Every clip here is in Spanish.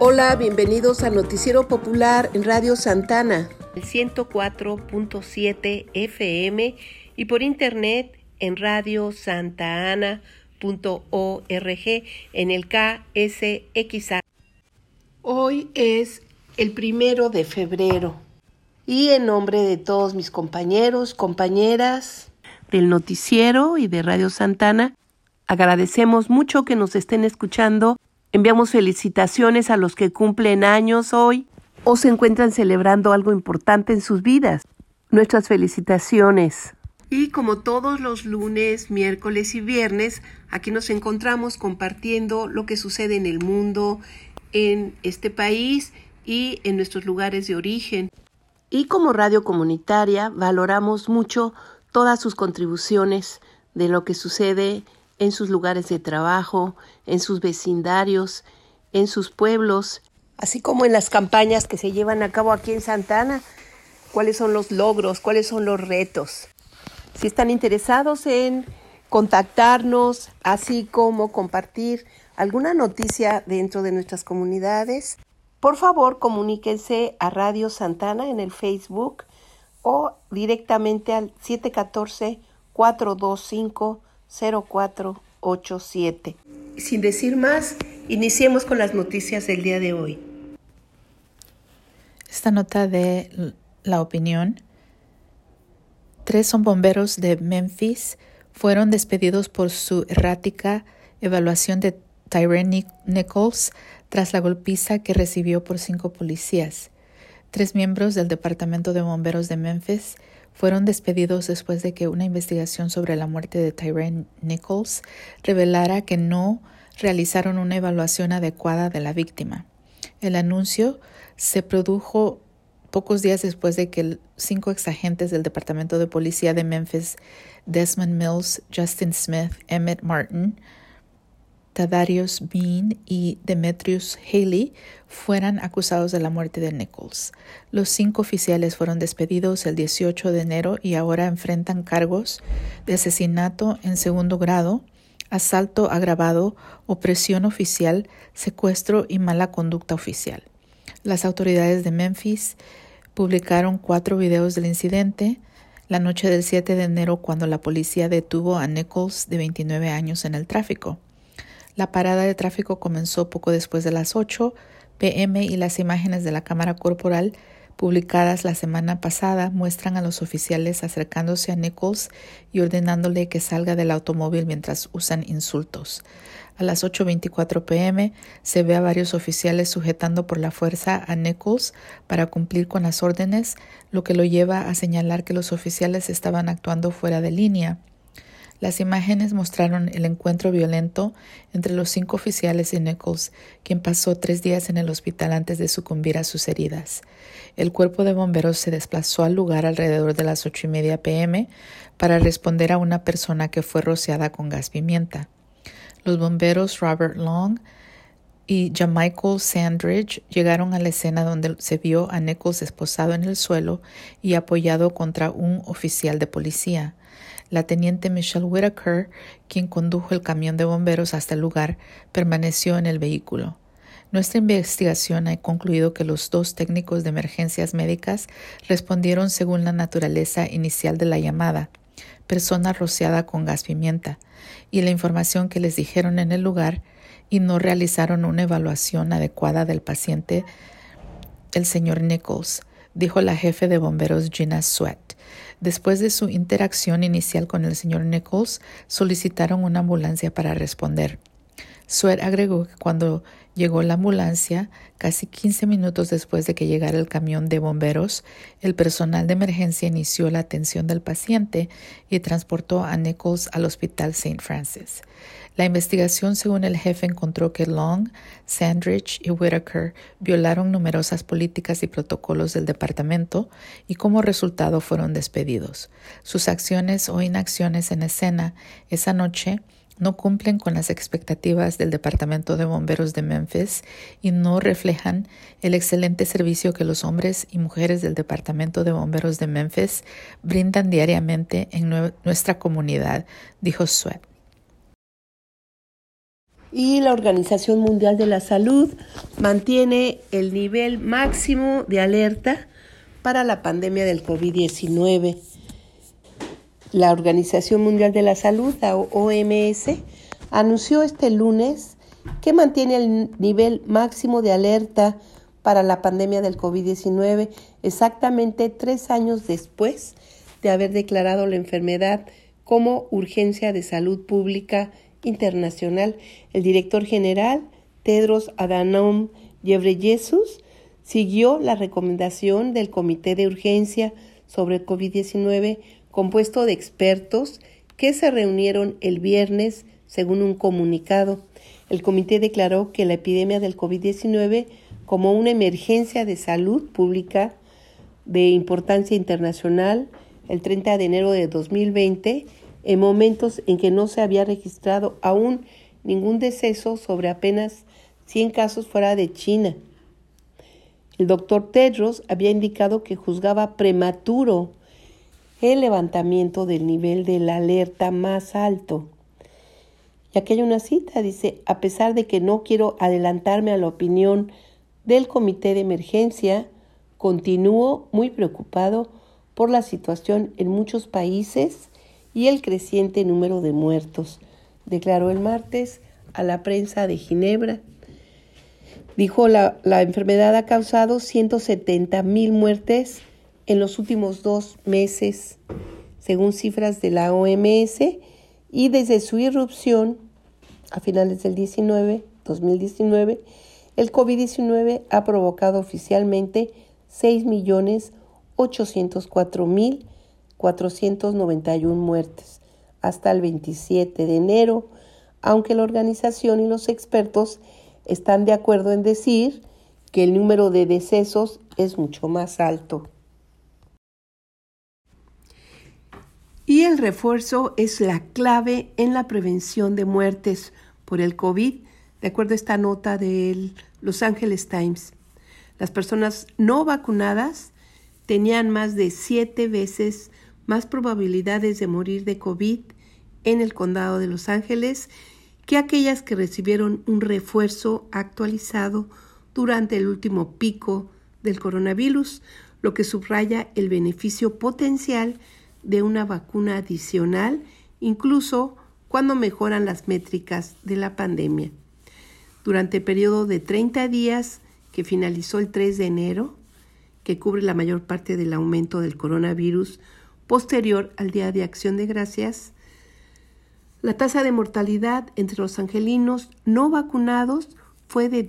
Hola, bienvenidos al Noticiero Popular en Radio Santana. El 104.7 FM y por internet en radiosantana.org en el KSXA. Hoy es el 1 de febrero y en nombre de todos mis compañeros, compañeras del Noticiero y de Radio Santana, agradecemos mucho que nos estén escuchando. Enviamos felicitaciones a los que cumplen años hoy o se encuentran celebrando algo importante en sus vidas. Nuestras felicitaciones. Y como todos los lunes, miércoles y viernes, aquí nos encontramos compartiendo lo que sucede en el mundo, en este país y en nuestros lugares de origen. Y como radio comunitaria valoramos mucho todas sus contribuciones de lo que sucede en sus lugares de trabajo, en sus vecindarios, en sus pueblos, así como en las campañas que se llevan a cabo aquí en Santana. ¿Cuáles son los logros? ¿Cuáles son los retos? Si están interesados en contactarnos, así como compartir alguna noticia dentro de nuestras comunidades, por favor comuníquense a Radio Santana en el Facebook o directamente al 714-425-0487. Sin decir más, iniciemos con las noticias del día de hoy. Esta nota de La Opinión. 3 bomberos de Memphis fueron despedidos por su errática evaluación de Tyre Nichols tras la golpiza que recibió por 5 policías. 3 miembros del Departamento de Bomberos de Memphis fueron despedidos después de que una investigación sobre la muerte de Tyre Nichols revelara que no realizaron una evaluación adecuada de la víctima. El anuncio se produjo pocos días después de que 5 exagentes del Departamento de Policía de Memphis, Desmond Mills, Justin Smith, Emmett Martin, Thaddeus Bean y Demetrius Haley fueran acusados de la muerte de Nichols. Los 5 oficiales fueron despedidos el 18 de enero y ahora enfrentan cargos de asesinato en segundo grado, asalto agravado, opresión oficial, secuestro y mala conducta oficial. Las autoridades de Memphis publicaron 4 videos del incidente la noche del 7 de enero cuando la policía detuvo a Nichols, de 29 años, en el tráfico. La parada de tráfico comenzó poco después de las 8 p.m. y las imágenes de la cámara corporal publicadas la semana pasada muestran a los oficiales acercándose a Nichols y ordenándole que salga del automóvil mientras usan insultos. A las 8:24 p.m. se ve a varios oficiales sujetando por la fuerza a Nichols para cumplir con las órdenes, lo que lo lleva a señalar que los oficiales estaban actuando fuera de línea. Las imágenes mostraron el encuentro violento entre los 5 oficiales y Nichols, quien pasó 3 días en el hospital antes de sucumbir a sus heridas. El cuerpo de bomberos se desplazó al lugar alrededor de las 8:30 p.m. para responder a una persona que fue rociada con gas pimienta. Los bomberos Robert Long y Jamichael Sandridge llegaron a la escena donde se vio a Nichols esposado en el suelo y apoyado contra un oficial de policía. La teniente Michelle Whitaker, quien condujo el camión de bomberos hasta el lugar, permaneció en el vehículo. Nuestra investigación ha concluido que los 2 técnicos de emergencias médicas respondieron según la naturaleza inicial de la llamada, persona rociada con gas pimienta, y la información que les dijeron en el lugar, y no realizaron una evaluación adecuada del paciente, el señor Nichols, dijo la jefe de bomberos Gina Sweat. Después de su interacción inicial con el señor Nichols, solicitaron una ambulancia para responder. Sweat agregó que cuando llegó la ambulancia, casi 15 minutos después de que llegara el camión de bomberos, el personal de emergencia inició la atención del paciente y transportó a Nichols al Hospital St. Francis. La investigación, según el jefe, encontró que Long, Sandridge y Whitaker violaron numerosas políticas y protocolos del departamento y como resultado fueron despedidos. Sus acciones o inacciones en escena esa noche no cumplen con las expectativas del Departamento de Bomberos de Memphis y no reflejan el excelente servicio que los hombres y mujeres del Departamento de Bomberos de Memphis brindan diariamente en nuestra comunidad, dijo Sweat. Y la Organización Mundial de la Salud mantiene el nivel máximo de alerta para la pandemia del COVID-19. La Organización Mundial de la Salud, la OMS, anunció este lunes que mantiene el nivel máximo de alerta para la pandemia del COVID-19 exactamente 3 años después de haber declarado la enfermedad como urgencia de salud pública internacional. El director general, Tedros Adhanom Ghebreyesus, siguió la recomendación del Comité de Urgencia sobre el COVID-19, compuesto de expertos que se reunieron el viernes, según un comunicado. El comité declaró que la epidemia del COVID-19 como una emergencia de salud pública de importancia internacional el 30 de enero de 2020, en momentos en que no se había registrado aún ningún deceso sobre apenas 100 casos fuera de China. El doctor Tedros había indicado que juzgaba prematuro el levantamiento del nivel de la alerta más alto. Y aquí hay una cita, dice: a pesar de que no quiero adelantarme a la opinión del comité de emergencia, continúo muy preocupado por la situación en muchos países y el creciente número de muertos, declaró el martes a la prensa de Ginebra. Dijo la enfermedad ha causado 170,000 muertes en los últimos 2 meses, según cifras de la OMS, y desde su irrupción a finales del 2019, el COVID-19 ha provocado oficialmente 6,804,491 muertes hasta el 27 de enero, aunque la organización y los expertos están de acuerdo en decir que el número de decesos es mucho más alto. Y el refuerzo es la clave en la prevención de muertes por el COVID, de acuerdo a esta nota del Los Angeles Times. Las personas no vacunadas tenían más de 7 veces más probabilidades de morir de COVID en el condado de Los Ángeles que aquellas que recibieron un refuerzo actualizado durante el último pico del coronavirus, lo que subraya el beneficio potencial de una vacuna adicional, incluso cuando mejoran las métricas de la pandemia. Durante el periodo de 30 días que finalizó el 3 de enero, que cubre la mayor parte del aumento del coronavirus posterior al Día de Acción de Gracias, la tasa de mortalidad entre los angelinos no vacunados fue de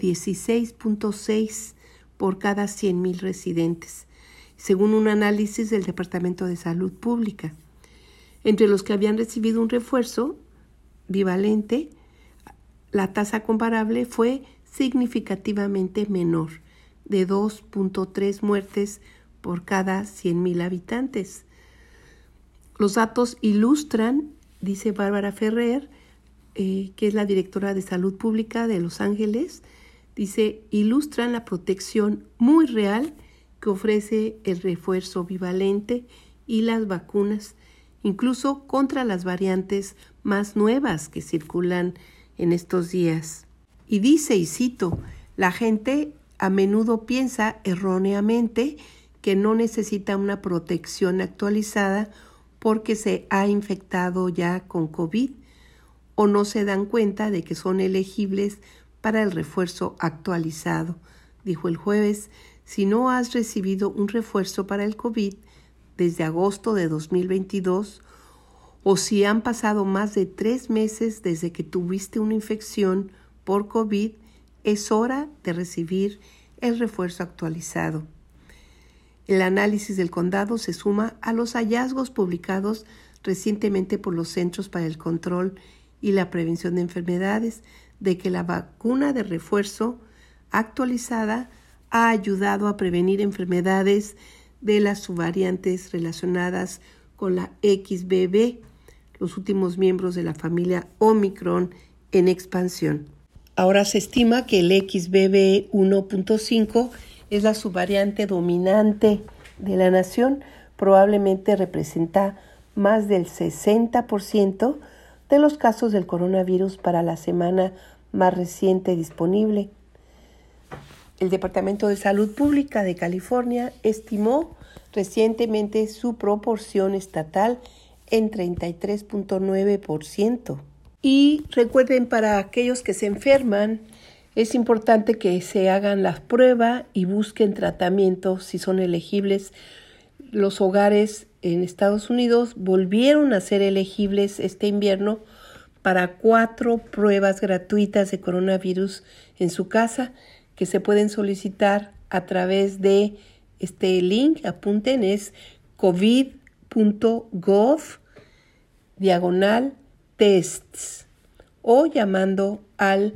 16.6 por cada 100,000 residentes, según un análisis del Departamento de Salud Pública. Entre los que habían recibido un refuerzo bivalente, la tasa comparable fue significativamente menor, de 2.3 muertes por cada 100,000 habitantes. Los datos ilustran, dice Bárbara Ferrer, que es la directora de Salud Pública de Los Ángeles, ilustran la protección muy real que ofrece el refuerzo bivalente y las vacunas, incluso contra las variantes más nuevas que circulan en estos días. Y dice, y cito, la gente a menudo piensa erróneamente que no necesita una protección actualizada porque se ha infectado ya con COVID o no se dan cuenta de que son elegibles para el refuerzo actualizado, dijo el jueves. Si no has recibido un refuerzo para el COVID desde agosto de 2022 o si han pasado más de 3 meses desde que tuviste una infección por COVID, es hora de recibir el refuerzo actualizado. El análisis del condado se suma a los hallazgos publicados recientemente por los Centros para el Control y la Prevención de Enfermedades de que la vacuna de refuerzo actualizada ha ayudado a prevenir enfermedades de las subvariantes relacionadas con la XBB, los últimos miembros de la familia Omicron en expansión. Ahora se estima que el XBB 1.5 es la subvariante dominante de la nación, probablemente representa más del 60% de los casos del coronavirus para la semana más reciente disponible. El Departamento de Salud Pública de California estimó recientemente su proporción estatal en 33.9%. Y recuerden, para aquellos que se enferman, es importante que se hagan la prueba y busquen tratamiento si son elegibles. Los hogares en Estados Unidos volvieron a ser elegibles este invierno para 4 pruebas gratuitas de coronavirus en su casa que se pueden solicitar a través de este link. Apunten, es covid.gov/tests o llamando al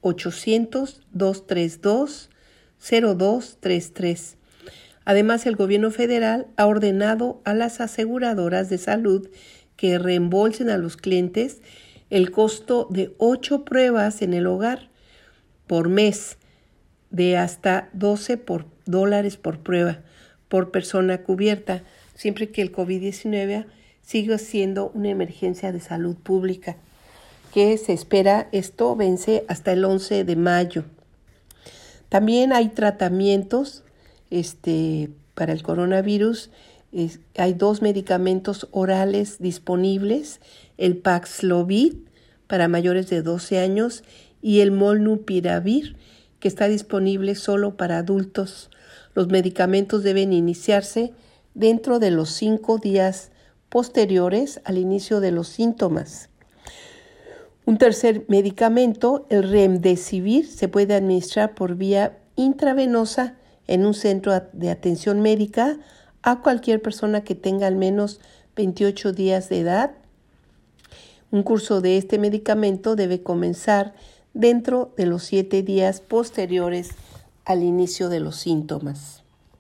800-232-0233. Además, el gobierno federal ha ordenado a las aseguradoras de salud que reembolsen a los clientes el costo de 8 pruebas en el hogar por mes, de hasta $12 por prueba por persona cubierta, siempre que el COVID-19 siga siendo una emergencia de salud pública, que se espera esto vence hasta el 11 de mayo. También hay tratamientos para el coronavirus. Hay 2 medicamentos orales disponibles, el Paxlovid para mayores de 12 años y el Molnupiravir, que está disponible solo para adultos. Los medicamentos deben iniciarse dentro de los 5 días posteriores al inicio de los síntomas. Un tercer medicamento, el Remdesivir, se puede administrar por vía intravenosa en un centro de atención médica a cualquier persona que tenga al menos 28 días de edad. Un curso de este medicamento debe comenzar dentro de los 7 días posteriores al inicio de los síntomas.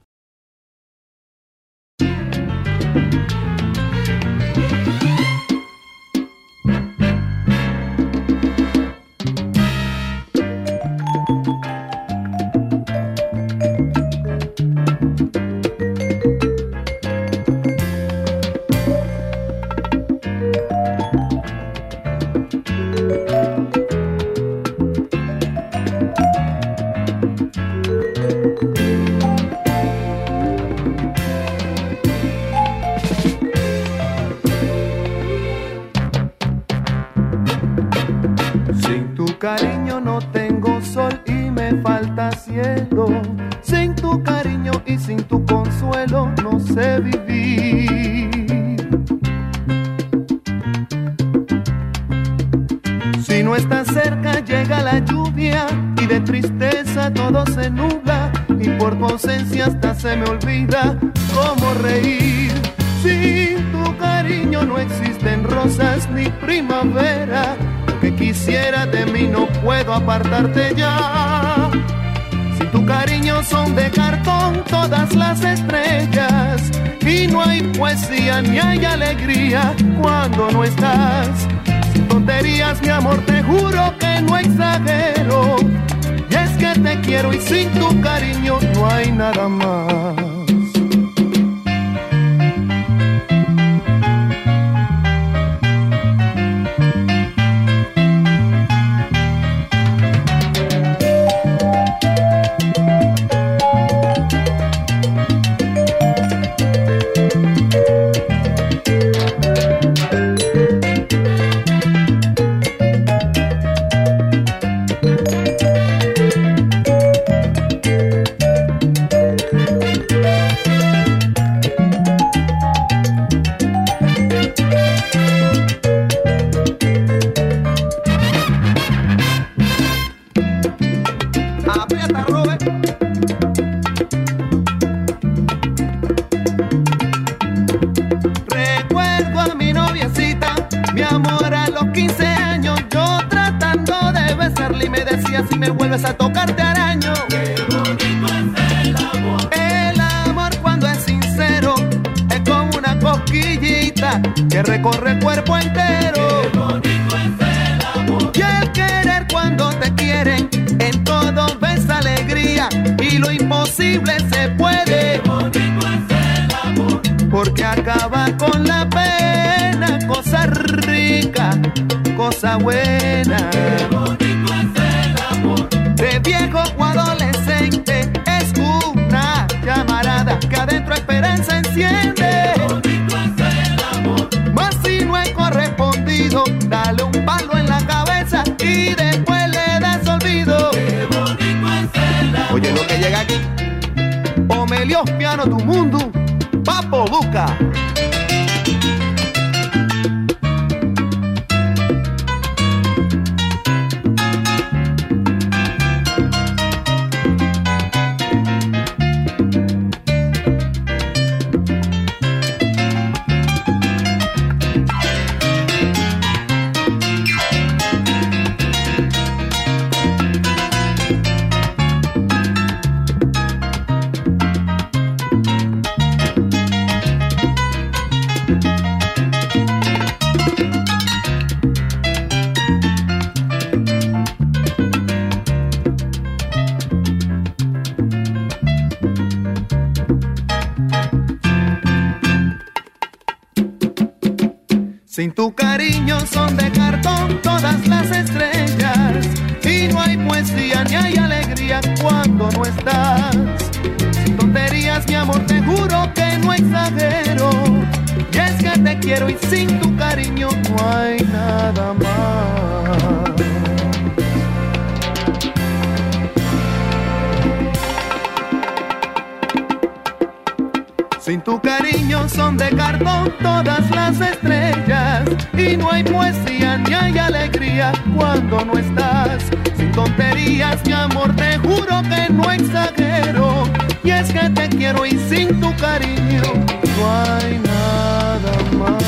Cariño no tengo sol y me falta cielo. Sin tu cariño y sin tu consuelo no sé vivir. Si no estás cerca llega la lluvia y de tristeza todo se nubla y por tu ausencia hasta se me olvida cómo reír. Sin tu cariño no existen rosas ni primavera. Que quisiera de mí no puedo apartarte ya. Sin tu cariño son de cartón todas las estrellas y no hay poesía ni hay alegría cuando no estás. Sin tonterías mi amor te juro que no exagero, y es que te quiero y sin tu cariño no hay nada más. Si me vuelves a tocar te araño. Qué bonito es el amor. El amor cuando es sincero es como una cosquillita que recorre el cuerpo entero. Qué bonito es el amor. Y el querer cuando te quieren, en todo ves alegría y lo imposible se puede. Qué bonito es el amor. Porque acaba con la pena, cosa rica, cosa buena. Qué bonito es el amor. piano do mundo, Papo Luca. Sin tu cariño son de cartón todas las estrellas y no hay poesía ni hay alegría cuando no estás. Sin tonterías, mi amor, te juro que no exagero. Y es que te quiero y sin tu cariño no hay nada más. Sin tu cariño son de cartón todas las estrellas y no hay poesía ni hay alegría cuando no estás. Sin tonterías, mi amor, te juro que no exagero. Y es que te quiero y sin tu cariño no hay nada más.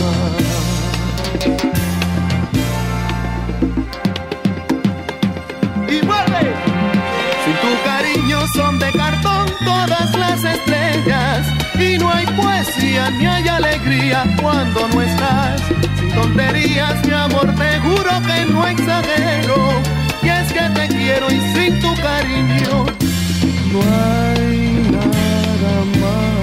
Y vuelve. Sin tu cariño son de cartón todas las estrellas y no hay poesía ni hay alegría cuando no estás. Sin tonterías, mi amor, te juro que no exagero. Y es que te quiero y sin tu cariño no hay nada más.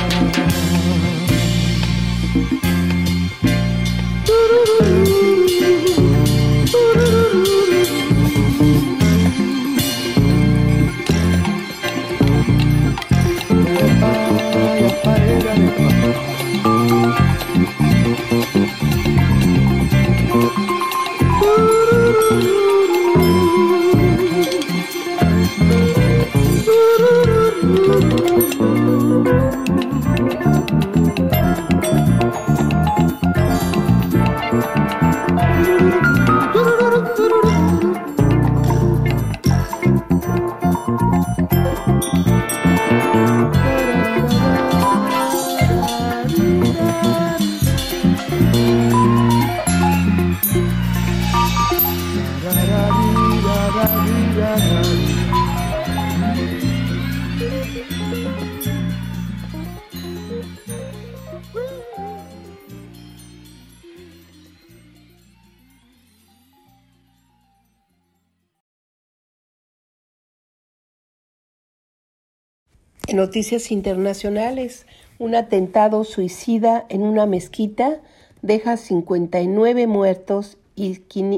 En noticias internacionales, un atentado suicida en una mezquita deja 59 muertos y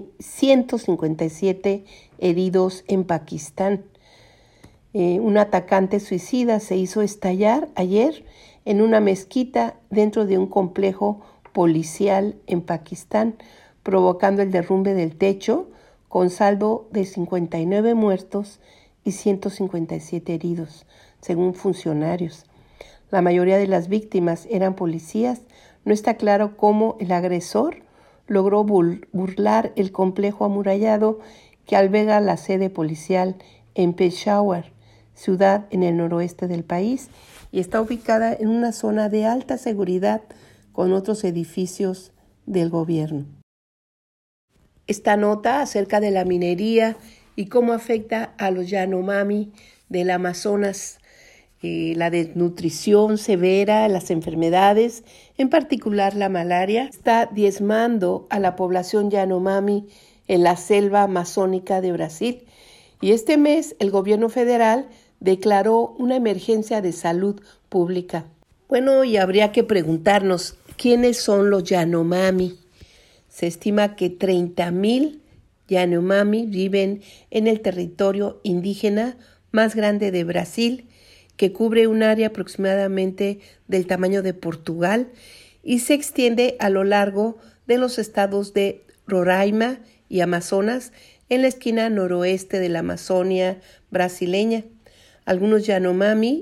157 heridos en Pakistán. Un atacante suicida se hizo estallar ayer en una mezquita dentro de un complejo policial en Pakistán, provocando el derrumbe del techo, con saldo de 59 muertos y 157 heridos, según funcionarios. La mayoría de las víctimas eran policías. No está claro cómo el agresor logró burlar el complejo amurallado que alberga la sede policial en Peshawar, ciudad en el noroeste del país, y está ubicada en una zona de alta seguridad con otros edificios del gobierno. Esta nota acerca de la minería y cómo afecta a los Yanomami del Amazonas, la desnutrición severa, las enfermedades, en particular la malaria, está diezmando a la población Yanomami en la selva amazónica de Brasil. Y este mes el gobierno federal declaró una emergencia de salud pública. Bueno, y habría que preguntarnos, ¿quiénes son los Yanomami? Se estima que 30,000 Yanomami viven en el territorio indígena más grande de Brasil, que cubre un área aproximadamente del tamaño de Portugal y se extiende a lo largo de los estados de Roraima y Amazonas en la esquina noroeste de la Amazonia brasileña. Algunos Yanomami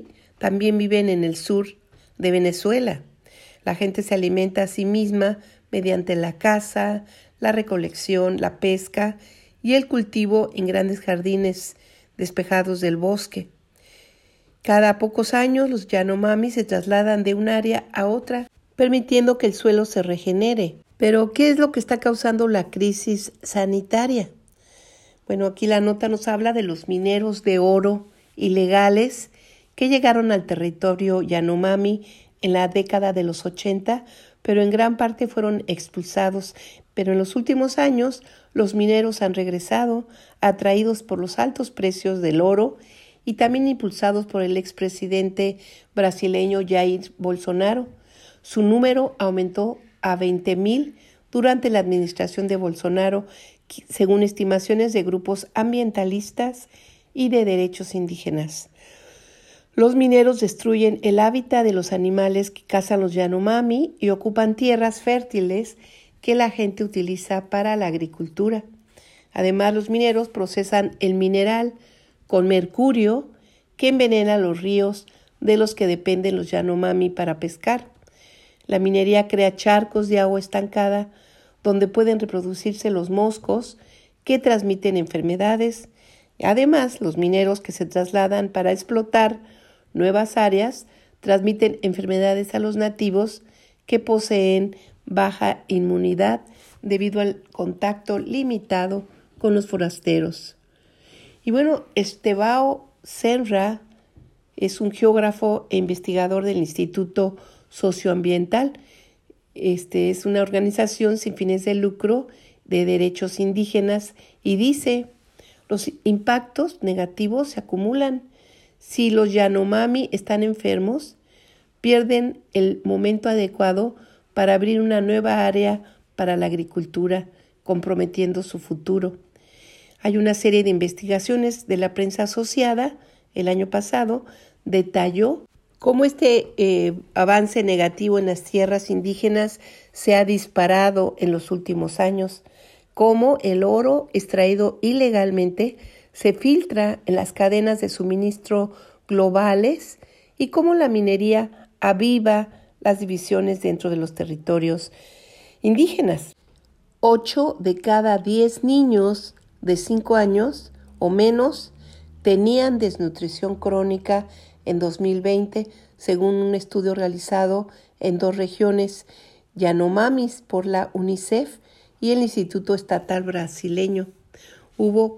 también viven en el sur de Venezuela. La gente se alimenta a sí misma mediante la caza, la recolección, la pesca y el cultivo en grandes jardines despejados del bosque. Cada pocos años los Yanomami se trasladan de un área a otra, permitiendo que el suelo se regenere. Pero, ¿qué es lo que está causando la crisis sanitaria? Bueno, aquí la nota nos habla de los mineros de oro ilegales que llegaron al territorio Yanomami en la década de los 80, pero en gran parte fueron expulsados. Pero en los últimos años, los mineros han regresado, atraídos por los altos precios del oro y también impulsados por el expresidente brasileño Jair Bolsonaro. Su número aumentó a 20,000 durante la administración de Bolsonaro, según estimaciones de grupos ambientalistas y de derechos indígenas. Los mineros destruyen el hábitat de los animales que cazan los Yanomami y ocupan tierras fértiles que la gente utiliza para la agricultura. Además, los mineros procesan el mineral con mercurio que envenena los ríos de los que dependen los Yanomami para pescar. La minería crea charcos de agua estancada donde pueden reproducirse los moscos que transmiten enfermedades. Además, los mineros que se trasladan para explotar nuevas áreas transmiten enfermedades a los nativos que poseen baja inmunidad debido al contacto limitado con los forasteros. Y bueno, Estevão Senra es un geógrafo e investigador del Instituto Socioambiental. Es una organización sin fines de lucro de derechos indígenas y dice: los impactos negativos se acumulan. Si los Yanomami están enfermos, pierden el momento adecuado para abrir una nueva área para la agricultura, comprometiendo su futuro. Hay una serie de investigaciones de la prensa asociada el año pasado, detalló cómo este avance negativo en las tierras indígenas se ha disparado en los últimos años, cómo el oro extraído ilegalmente se filtra en las cadenas de suministro globales y cómo la minería aviva las divisiones dentro de los territorios indígenas. 8 de cada 10 niños de 5 años o menos tenían desnutrición crónica en 2020, según un estudio realizado en 2 regiones Yanomamis por la UNICEF y el Instituto Estatal Brasileño. Hubo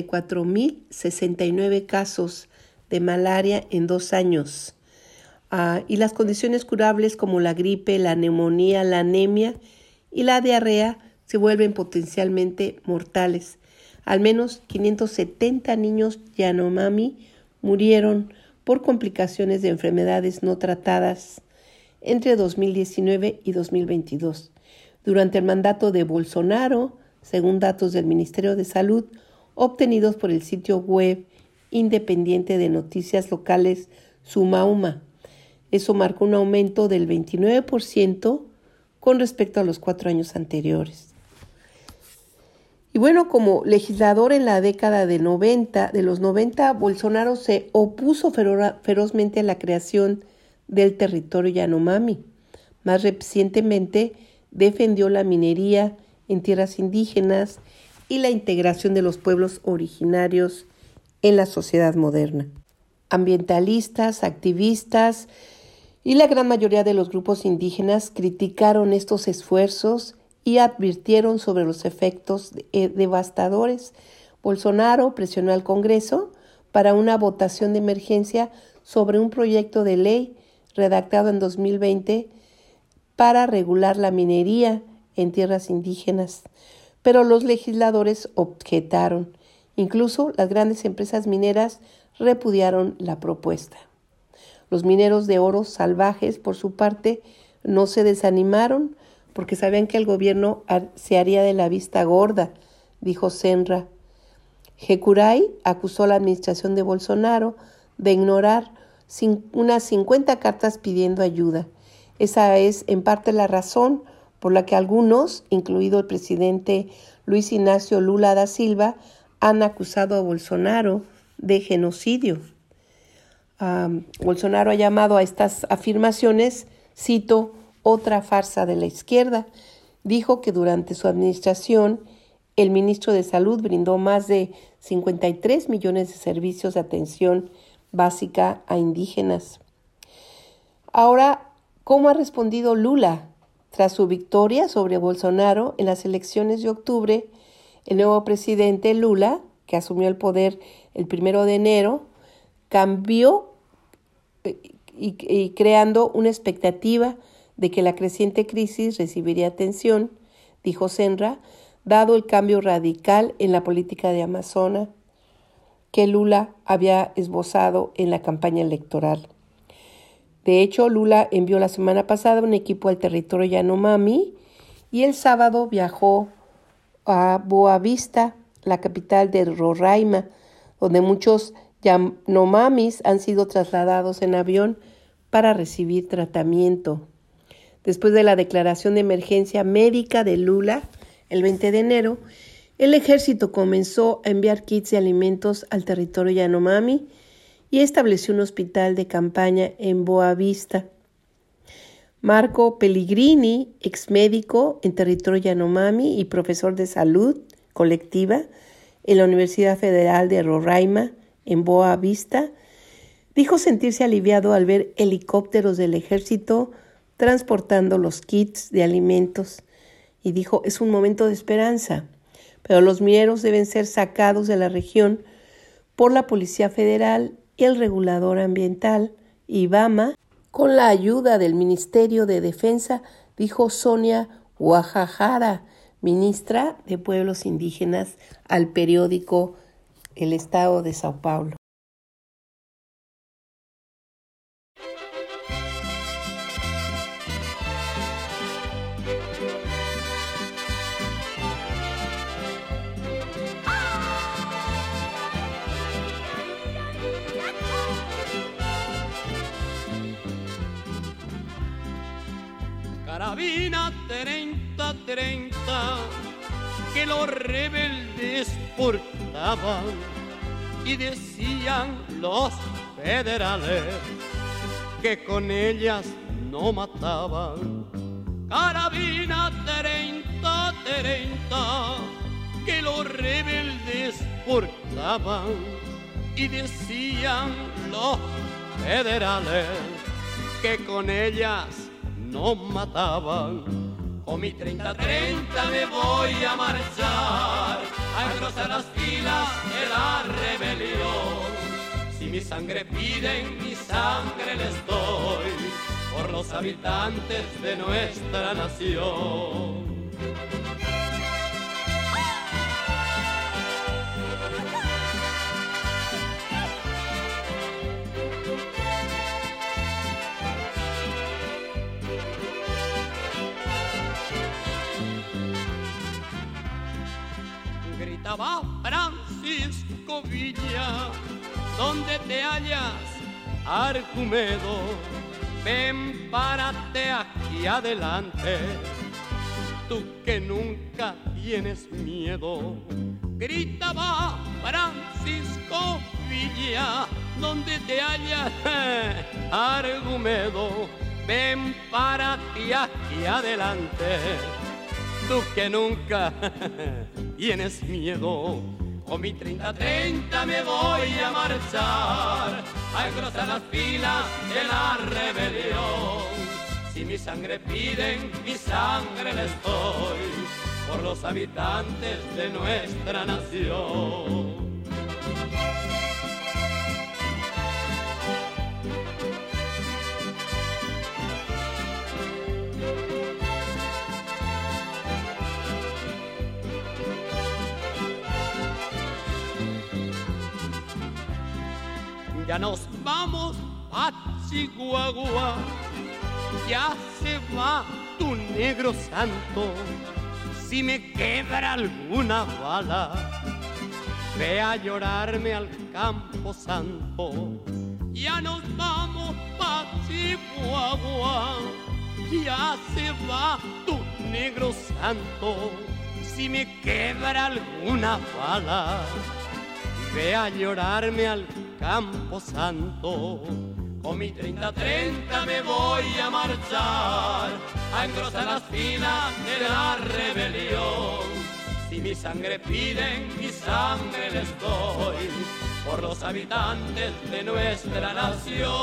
44,069 casos de malaria en 2 años. Y las condiciones curables como la gripe, la neumonía, la anemia y la diarrea se vuelven potencialmente mortales. Al menos 570 niños Yanomami murieron por complicaciones de enfermedades no tratadas entre 2019 y 2022. Durante el mandato de Bolsonaro, según datos del Ministerio de Salud obtenidos por el sitio web independiente de noticias locales Sumauma, eso marcó un aumento del 29% con respecto a los 4 años anteriores. Y bueno, como legislador en la década de los 90, Bolsonaro se opuso ferozmente a la creación del territorio Yanomami. Más recientemente defendió la minería en tierras indígenas y la integración de los pueblos originarios en la sociedad moderna. Ambientalistas, activistas y la gran mayoría de los grupos indígenas criticaron estos esfuerzos y advirtieron sobre los efectos devastadores. Bolsonaro presionó al Congreso para una votación de emergencia sobre un proyecto de ley redactado en 2020 para regular la minería en tierras indígenas, pero los legisladores objetaron. Incluso las grandes empresas mineras repudiaron la propuesta. Los mineros de oro salvajes, por su parte, no se desanimaron porque sabían que el gobierno se haría de la vista gorda, dijo Senra. Hecuray acusó a la administración de Bolsonaro de ignorar unas 50 cartas pidiendo ayuda. Esa es en parte la razón por la que algunos, incluido el presidente Luis Ignacio Lula da Silva, han acusado a Bolsonaro de genocidio. Bolsonaro ha llamado a estas afirmaciones, cito, otra farsa de la izquierda. Dijo que durante su administración el ministro de Salud brindó más de 53 millones de servicios de atención básica a indígenas. Ahora, ¿cómo ha respondido Lula? Tras su victoria sobre Bolsonaro en las elecciones de octubre, el nuevo presidente Lula, que asumió el poder el 1 de enero, cambió y creando una expectativa de que la creciente crisis recibiría atención, dijo Senra, dado el cambio radical en la política de Amazonas que Lula había esbozado en la campaña electoral. De hecho, Lula envió la semana pasada un equipo al territorio Yanomami y el sábado viajó a Boa Vista, la capital de Roraima, donde muchos Yanomamis han sido trasladados en avión para recibir tratamiento. Después de la declaración de emergencia médica de Lula, el 20 de enero, el ejército comenzó a enviar kits de alimentos al territorio Yanomami y estableció un hospital de campaña en Boa Vista. Marco Pellegrini, exmédico en territorio Yanomami y profesor de salud colectiva en la Universidad Federal de Roraima, en Boa Vista, dijo sentirse aliviado al ver helicópteros del ejército transportando los kits de alimentos y dijo, es un momento de esperanza, pero los mineros deben ser sacados de la región por la Policía Federal y el regulador ambiental, IBAMA, con la ayuda del Ministerio de Defensa, dijo Sonia Guajajara, ministra de Pueblos Indígenas, al periódico El Estado de Sao Paulo. Carabina 30-30 que los rebeldes portaban y decían los federales que con ellas no mataban. Carabina 30-30 que los rebeldes portaban y decían los federales que con ellas no mataban. Con mi 30-30 me voy a marchar a engrosar las filas de la rebelión. Si mi sangre piden, mi sangre les doy por los habitantes de nuestra nación. Gritaba Francisco Villa, donde te hallas, Arcumedo, ven, párate aquí adelante, tú que nunca tienes miedo. Gritaba Francisco Villa, donde te hallas, Arcumedo, ven, párate aquí adelante, tú que nunca tienes miedo. Con mi 30-30 me voy a marchar a engrosar las filas de la rebelión. Si mi sangre piden, mi sangre les doy por los habitantes de nuestra nación. Ya nos vamos a Chihuahua, ya se va tu negro santo. Si me quebra alguna bala, ve a llorarme al campo santo. Ya nos vamos a Chihuahua, ya se va tu negro santo. Si me quebra alguna bala, ve a llorarme al campo santo. Con mi 30-30 me voy a marchar, a engrosar las filas de la rebelión. Si mi sangre piden, mi sangre les doy, por los habitantes de nuestra nación.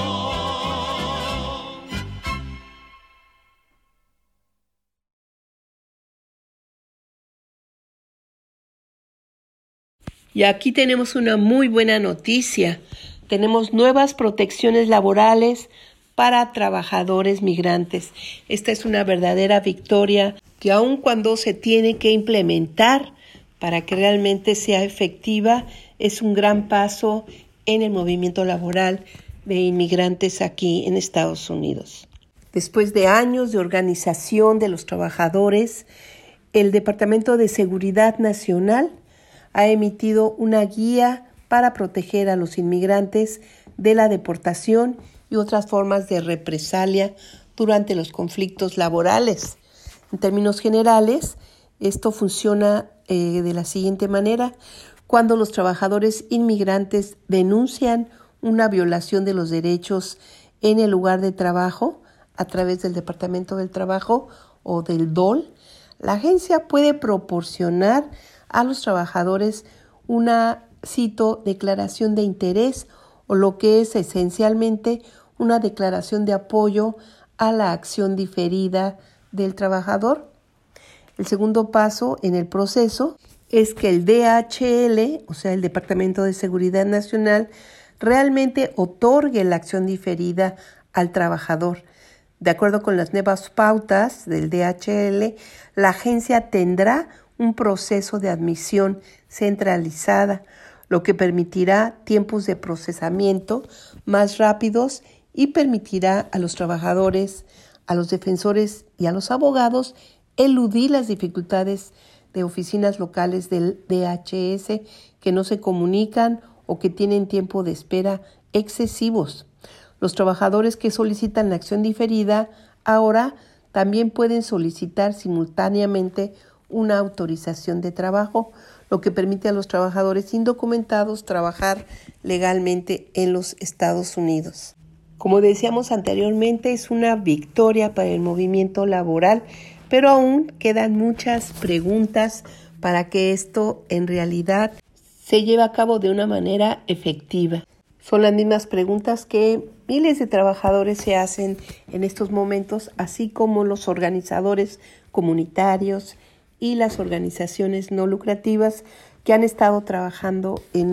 Y aquí tenemos una muy buena noticia. Tenemos nuevas protecciones laborales para trabajadores migrantes. Esta es una verdadera victoria que aun cuando se tiene que implementar para que realmente sea efectiva, es un gran paso en el movimiento laboral de inmigrantes aquí en Estados Unidos. Después de años de organización de los trabajadores, el Departamento de Seguridad Nacional ha emitido una guía para proteger a los inmigrantes de la deportación y otras formas de represalia durante los conflictos laborales. En términos generales, esto funciona de la siguiente manera. Cuando los trabajadores inmigrantes denuncian una violación de los derechos en el lugar de trabajo a través del Departamento del Trabajo o del DOL, la agencia puede proporcionar a los trabajadores una, cito, declaración de interés o lo que es esencialmente una declaración de apoyo a la acción diferida del trabajador. El segundo paso en el proceso es que el DHL, o sea, el Departamento de Seguridad Nacional, realmente otorgue la acción diferida al trabajador. De acuerdo con las nuevas pautas del DHL, la agencia tendrá un proceso de admisión centralizada, lo que permitirá tiempos de procesamiento más rápidos y permitirá a los trabajadores, a los defensores y a los abogados eludir las dificultades de oficinas locales del DHS que no se comunican o que tienen tiempo de espera excesivos. Los trabajadores que solicitan la acción diferida ahora también pueden solicitar simultáneamente una autorización de trabajo, lo que permite a los trabajadores indocumentados trabajar legalmente en los Estados Unidos. Como decíamos anteriormente, es una victoria para el movimiento laboral, pero aún quedan muchas preguntas para que esto en realidad se lleve a cabo de una manera efectiva. Son las mismas preguntas que miles de trabajadores se hacen en estos momentos, así como los organizadores comunitarios y las organizaciones no lucrativas que han estado trabajando en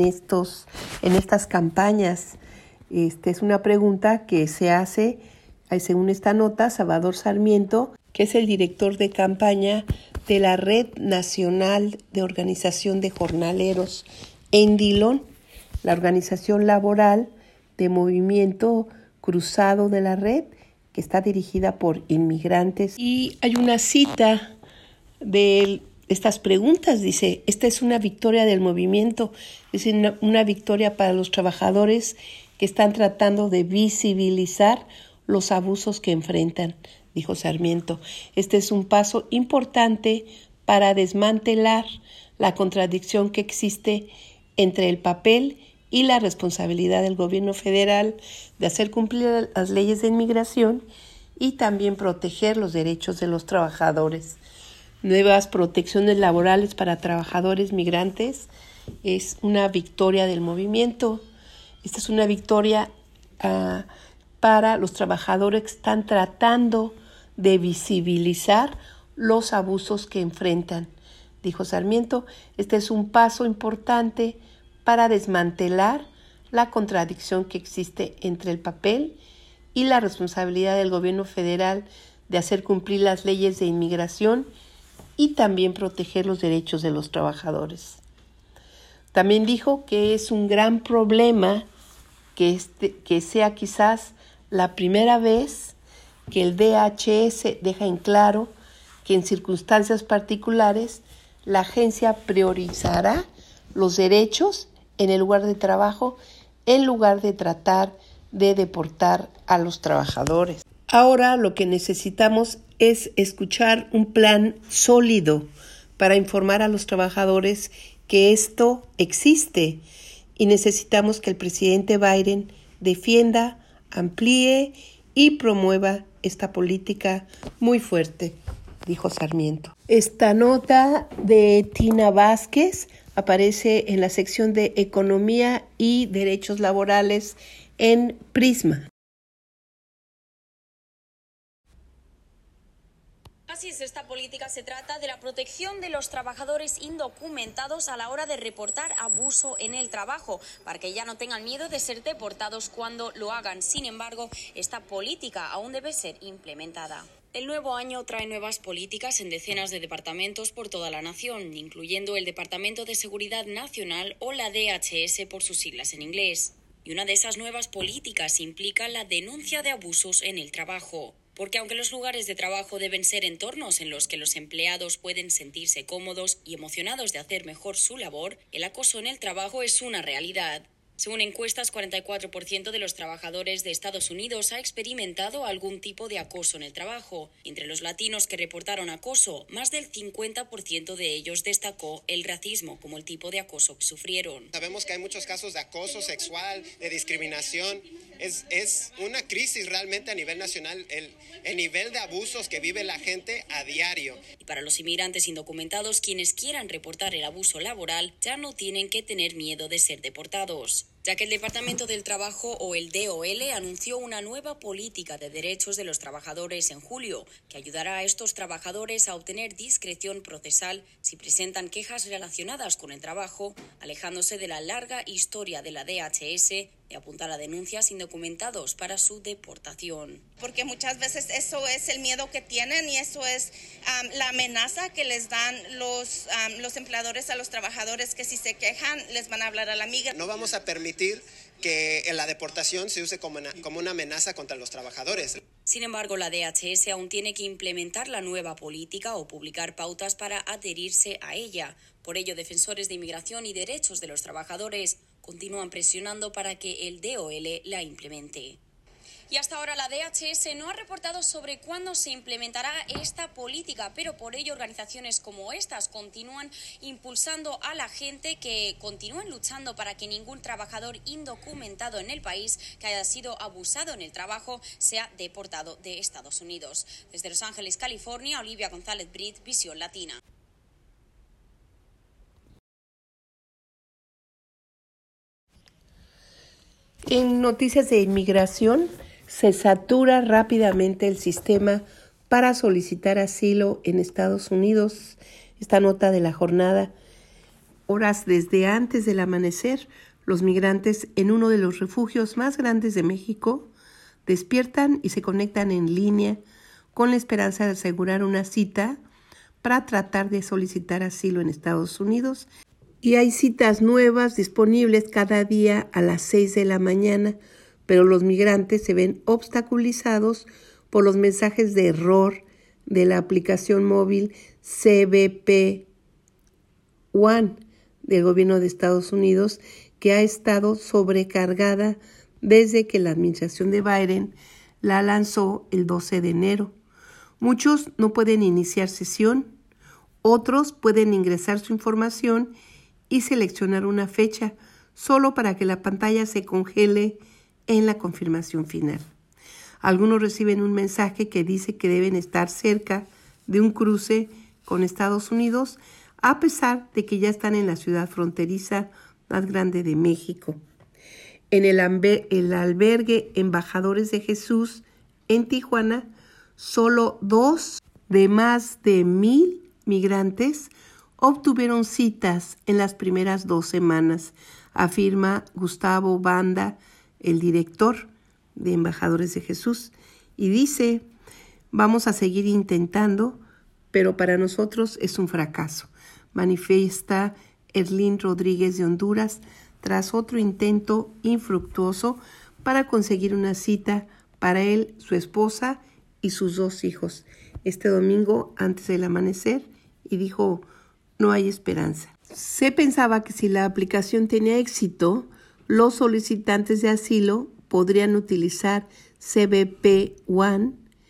estas campañas. Es una pregunta que se hace, según esta nota, Salvador Sarmiento, que es el director de campaña de la Red Nacional de Organización de Jornaleros en Dillon, la organización laboral de movimiento cruzado de la red, que está dirigida por inmigrantes. Y hay una cita de estas preguntas, dice: esta es una victoria del movimiento, es una victoria para los trabajadores que están tratando de visibilizar los abusos que enfrentan, dijo Sarmiento. Este es un paso importante para desmantelar la contradicción que existe entre el papel y la responsabilidad del gobierno federal de hacer cumplir las leyes de inmigración y también proteger los derechos de los trabajadores. Nuevas protecciones laborales para trabajadores migrantes es una victoria del movimiento. Esta es una victoria para los trabajadores que están tratando de visibilizar los abusos que enfrentan, dijo Sarmiento. Este es un paso importante para desmantelar la contradicción que existe entre el papel y la responsabilidad del gobierno federal de hacer cumplir las leyes de inmigración y también proteger los derechos de los trabajadores. También dijo que es un gran problema que sea quizás la primera vez que el DHS deja en claro que en circunstancias particulares la agencia priorizará los derechos en el lugar de trabajo en lugar de tratar de deportar a los trabajadores. Ahora lo que necesitamos es escuchar un plan sólido para informar a los trabajadores que esto existe y necesitamos que el presidente Biden defienda, amplíe y promueva esta política muy fuerte, dijo Sarmiento. Esta nota de Tina Vázquez aparece en la sección de Economía y Derechos Laborales en Prisma. Así es, esta política se trata de la protección de los trabajadores indocumentados a la hora de reportar abuso en el trabajo, para que ya no tengan miedo de ser deportados cuando lo hagan. Sin embargo, esta política aún debe ser implementada. El nuevo año trae nuevas políticas en decenas de departamentos por toda la nación, incluyendo el Departamento de Seguridad Nacional o la DHS por sus siglas en inglés. Y una de esas nuevas políticas implica la denuncia de abusos en el trabajo. Porque aunque los lugares de trabajo deben ser entornos en los que los empleados pueden sentirse cómodos y emocionados de hacer mejor su labor, el acoso en el trabajo es una realidad. Según encuestas, 44% de los trabajadores de Estados Unidos ha experimentado algún tipo de acoso en el trabajo. Entre los latinos que reportaron acoso, más del 50% de ellos destacó el racismo como el tipo de acoso que sufrieron. Sabemos que hay muchos casos de acoso sexual, de discriminación. Es una crisis realmente a nivel nacional, el nivel de abusos que vive la gente a diario. Y para los inmigrantes indocumentados, quienes quieran reportar el abuso laboral ya no tienen que tener miedo de ser deportados, ya que el Departamento del Trabajo o el DOL anunció una nueva política de derechos de los trabajadores en julio, que ayudará a estos trabajadores a obtener discreción procesal si presentan quejas relacionadas con el trabajo, alejándose de la larga historia de la DHS de apuntar a denuncias indocumentados para su deportación. Porque muchas veces eso es el miedo que tienen y eso es la amenaza que les dan los empleadores a los trabajadores, que si se quejan les van a hablar a la migra. No vamos a permitir que la deportación se use como una amenaza contra los trabajadores. Sin embargo, la DHS aún tiene que implementar la nueva política o publicar pautas para adherirse a ella. Por ello, defensores de inmigración y derechos de los trabajadores continúan presionando para que el DOL la implemente. Y hasta ahora la DHS no ha reportado sobre cuándo se implementará esta política, pero por ello organizaciones como estas continúan impulsando a la gente que continúen luchando para que ningún trabajador indocumentado en el país que haya sido abusado en el trabajo sea deportado de Estados Unidos. Desde Los Ángeles, California, Olivia González Brit, Visión Latina. En noticias de inmigración, se satura rápidamente el sistema para solicitar asilo en Estados Unidos. Esta nota de la jornada, horas desde antes del amanecer, los migrantes en uno de los refugios más grandes de México despiertan y se conectan en línea con la esperanza de asegurar una cita para tratar de solicitar asilo en Estados Unidos. Y hay citas nuevas disponibles cada día a las 6 de la mañana, pero los migrantes se ven obstaculizados por los mensajes de error de la aplicación móvil CBP One del gobierno de Estados Unidos, que ha estado sobrecargada desde que la administración de Biden la lanzó el 12 de enero. Muchos no pueden iniciar sesión, otros pueden ingresar su información y seleccionar una fecha solo para que la pantalla se congele en la confirmación final. Algunos reciben un mensaje que dice que deben estar cerca de un cruce con Estados Unidos, a pesar de que ya están en la ciudad fronteriza más grande de México. En el albergue Embajadores de Jesús en Tijuana, solo 2 de más de 1,000 migrantes obtuvieron citas en las primeras 2 semanas, afirma Gustavo Banda, el director de Embajadores de Jesús, y dice: vamos a seguir intentando, pero para nosotros es un fracaso, manifiesta Erlín Rodríguez de Honduras tras otro intento infructuoso para conseguir una cita para él, su esposa y sus 2 hijos este domingo antes del amanecer, y dijo: no hay esperanza. Se pensaba que si la aplicación tenía éxito, los solicitantes de asilo podrían utilizar CBP One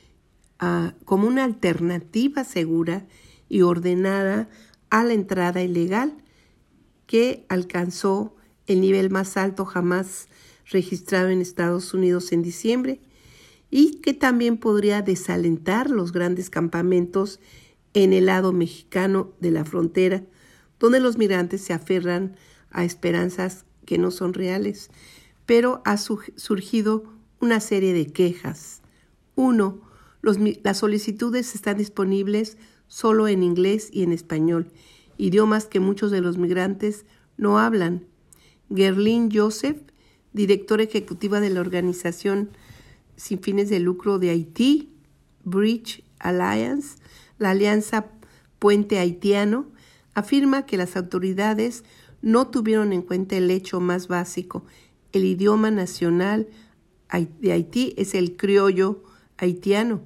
como una alternativa segura y ordenada a la entrada ilegal, que alcanzó el nivel más alto jamás registrado en Estados Unidos en diciembre y que también podría desalentar los grandes campamentos en el lado mexicano de la frontera, donde los migrantes se aferran a esperanzas que no son reales. Pero ha surgido una serie de quejas. 1. Las solicitudes están disponibles solo en inglés y en español, idiomas que muchos de los migrantes no hablan. Gerlin Joseph, directora ejecutiva de la organización sin fines de lucro de Haití, Bridge Alliance, la Alianza Puente Haitiano, afirma que las autoridades no tuvieron en cuenta el hecho más básico. El idioma nacional de Haití es el criollo haitiano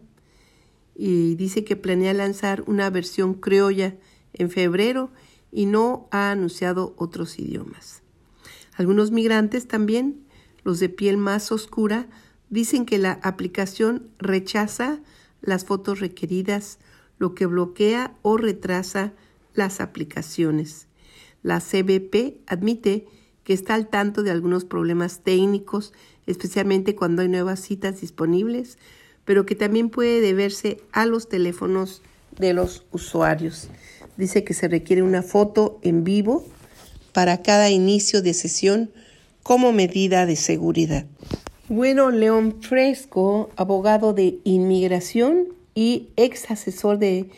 y dice que planea lanzar una versión criolla en febrero y no ha anunciado otros idiomas. Algunos migrantes también, los de piel más oscura, dicen que la aplicación rechaza las fotos requeridas, lo que bloquea o retrasa las aplicaciones. La CBP admite que está al tanto de algunos problemas técnicos, especialmente cuando hay nuevas citas disponibles, pero que también puede deberse a los teléfonos de los usuarios. Dice que se requiere una foto en vivo para cada inicio de sesión como medida de seguridad. Bueno, León Fresco, abogado de inmigración y ex asesor de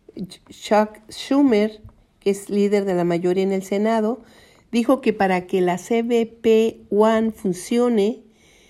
Chuck Schumer, que es líder de la mayoría en el Senado, dijo que para que la CBP-1 funcione,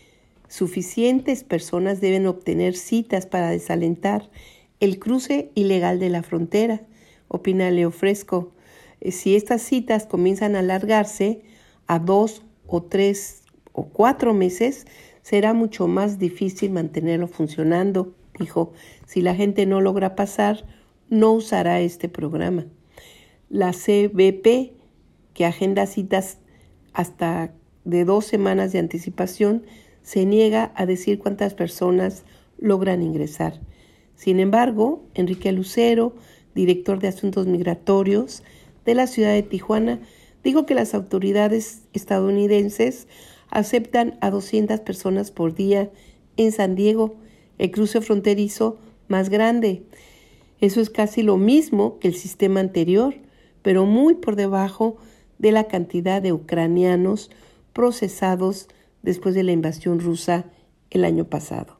suficientes personas deben obtener citas para desalentar el cruce ilegal de la frontera. Opina Leo Fresco. Si estas citas comienzan a alargarse a 2 o 3 o 4 meses, será mucho más difícil mantenerlo funcionando. Dijo, si la gente no logra pasar, no usará este programa. La CBP, que agenda citas hasta de 2 semanas de anticipación, se niega a decir cuántas personas logran ingresar. Sin embargo, Enrique Lucero, director de Asuntos Migratorios de la ciudad de Tijuana, dijo que las autoridades estadounidenses aceptan a 200 personas por día en San Diego, el cruce fronterizo más grande. Eso es casi lo mismo que el sistema anterior, pero muy por debajo de la cantidad de ucranianos procesados después de la invasión rusa el año pasado.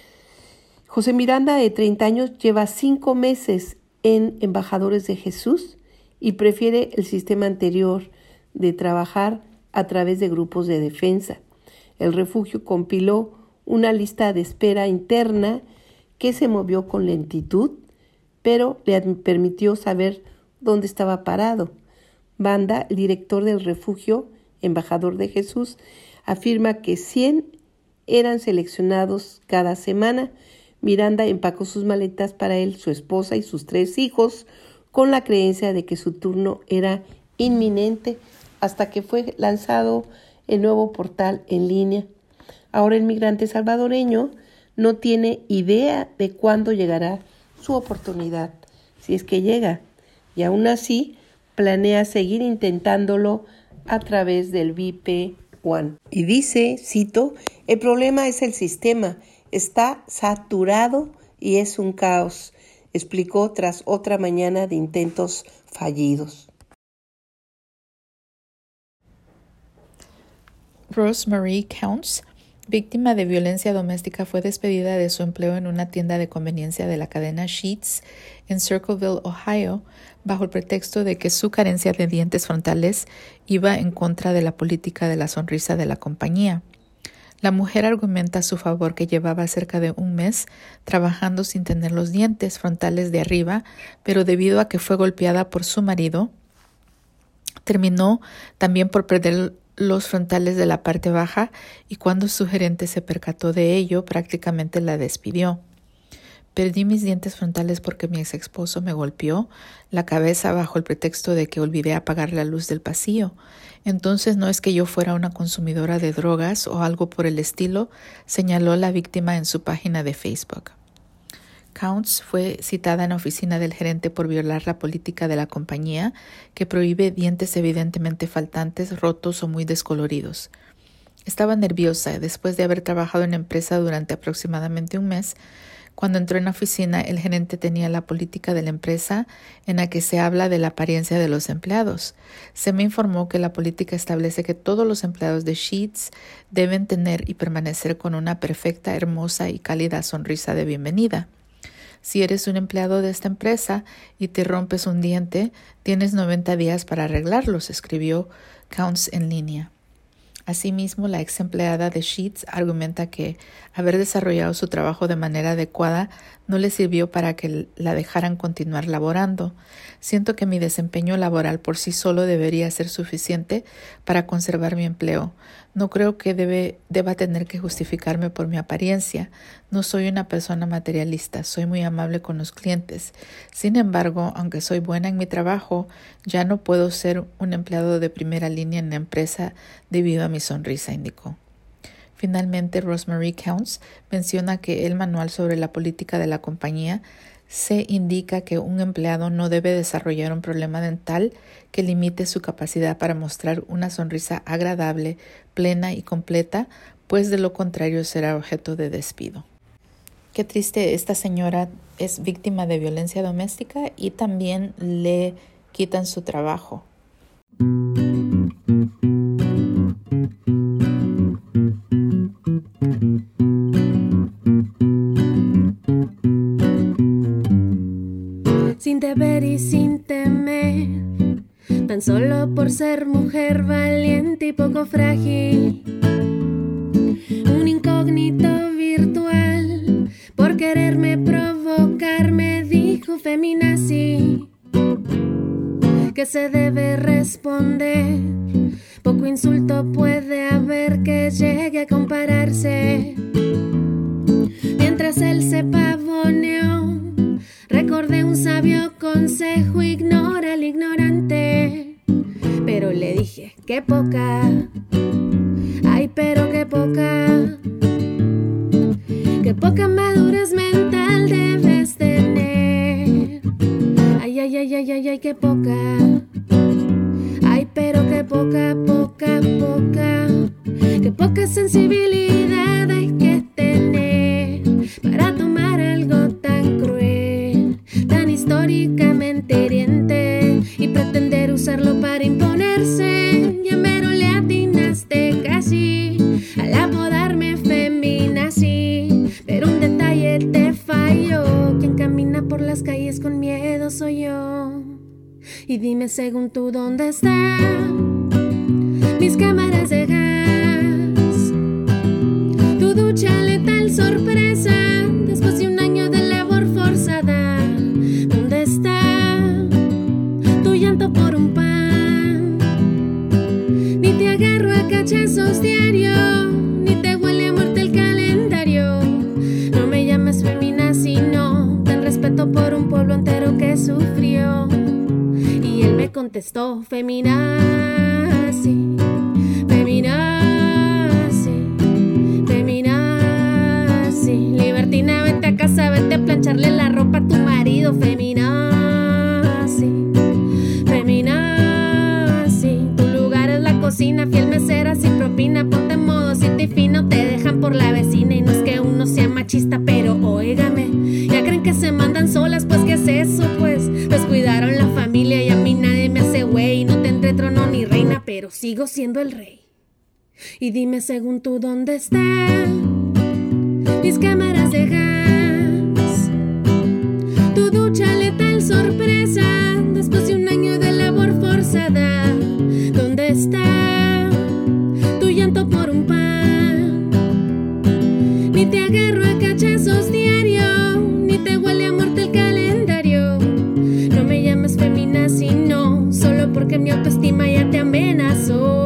José Miranda, de 30 años, lleva 5 meses en Embajadores de Jesús y prefiere el sistema anterior de trabajar a través de grupos de defensa. El refugio compiló una lista de espera interna que se movió con lentitud, pero le permitió saber dónde estaba parado. Banda, el director del refugio, Embajador de Jesús, afirma que 100 eran seleccionados cada semana. Miranda empacó sus maletas para él, su esposa y sus 3 hijos, con la creencia de que su turno era inminente hasta que fue lanzado el nuevo portal en línea. Ahora el migrante salvadoreño no tiene idea de cuándo llegará su oportunidad, si es que llega, y aún así planea seguir intentándolo a través del VP1. Y dice, cito, el problema es el sistema, está saturado y es un caos, explicó tras otra mañana de intentos fallidos. Rosemary Counts, víctima de violencia doméstica, fue despedida de su empleo en una tienda de conveniencia de la cadena Sheetz en Circleville, Ohio, bajo el pretexto de que su carencia de dientes frontales iba en contra de la política de la sonrisa de la compañía. La mujer argumenta a su favor que llevaba cerca de 1 mes trabajando sin tener los dientes frontales de arriba, pero debido a que fue golpeada por su marido, terminó también por perder los frontales de la parte baja y cuando su gerente se percató de ello, prácticamente la despidió. Perdí mis dientes frontales porque mi ex esposo me golpeó la cabeza bajo el pretexto de que olvidé apagar la luz del pasillo. Entonces no es que yo fuera una consumidora de drogas o algo por el estilo, señaló la víctima en su página de Facebook. Counts fue citada en la oficina del gerente por violar la política de la compañía que prohíbe dientes evidentemente faltantes, rotos o muy descoloridos. Estaba nerviosa después de haber trabajado en la empresa durante aproximadamente un mes. Cuando entró en la oficina, el gerente tenía la política de la empresa en la que se habla de la apariencia de los empleados. Se me informó que la política establece que todos los empleados de Sheetz deben tener y permanecer con una perfecta, hermosa y cálida sonrisa de bienvenida. Si eres un empleado de esta empresa y te rompes un diente, tienes 90 días para arreglarlos, escribió Counts en línea. Asimismo, la ex empleada de Sheetz argumenta que haber desarrollado su trabajo de manera adecuada no le sirvió para que la dejaran continuar laborando. Siento que mi desempeño laboral por sí solo debería ser suficiente para conservar mi empleo. No creo que deba tener que justificarme por mi apariencia. No soy una persona materialista, soy muy amable con los clientes. Sin embargo, aunque soy buena en mi trabajo, ya no puedo ser un empleado de primera línea en la empresa debido a mi sonrisa, indicó. Finalmente, Rosemary Counts menciona que el manual sobre la política de la compañía se indica que un empleado no debe desarrollar un problema dental que limite su capacidad para mostrar una sonrisa agradable, plena y completa, pues de lo contrario será objeto de despido. Qué triste, esta señora es víctima de violencia doméstica y también le quitan su trabajo. Sin deber y sin temer, tan solo por ser mujer valiente y poco frágil, un incógnito virtual, por quererme provocar me dijo feminazi, que se debe responder, poco insulto puede haber que llegue a compararse. Mientras él se pavoneó, recordé un sabio consejo, ignora al ignorante. Pero le dije, qué poca, ay, pero qué poca madurez mental debes tener. Ay, ay, ay, ay, ay, ay, qué poca, ay, pero qué poca sensibilidad hay que tener para tomar algo tan cruel, tan históricamente hiriente y pretender usarlo para imponerse. Ya mero le atinaste casi al apodarme feminazi, pero un detalle te falló. Quien camina por las calles con miedo soy yo. Y dime según tú dónde están mis cámaras de gas, tu ducha letal sorpresa después de un año de labor forzada. ¿Dónde está tu llanto por un pan? Ni te agarro a cachazos diario, ni te huele a muerte el calendario. No me llames feminazi, no, ten respeto por un pueblo entero que sufrió. Y él me contestó, feminazi, libertina, vete a casa, vete a plancharle la ropa a tu marido, feminazi, tu lugar es la cocina, fiel mesera sin propina, ponte en modo city fino, te dejan por la vecina. Y no es que uno sea machista, pero óigame, ya creen que se mandan solas, pues ¿qué es eso? Pues descuidaron la familia y a mí nadie me hace güey. No tendré trono ni reina, pero sigo siendo el rey. Y dime según tú dónde están mis cámaras de gas, tu ducha letal sorpresa después de un año de labor forzada. ¿Dónde está tu llanto por un pan? Ni te agarro a cachazos diario, ni te huele a muerte el calendario. No me llames feminazi, no, solo porque mi autoestima ya te amenazó.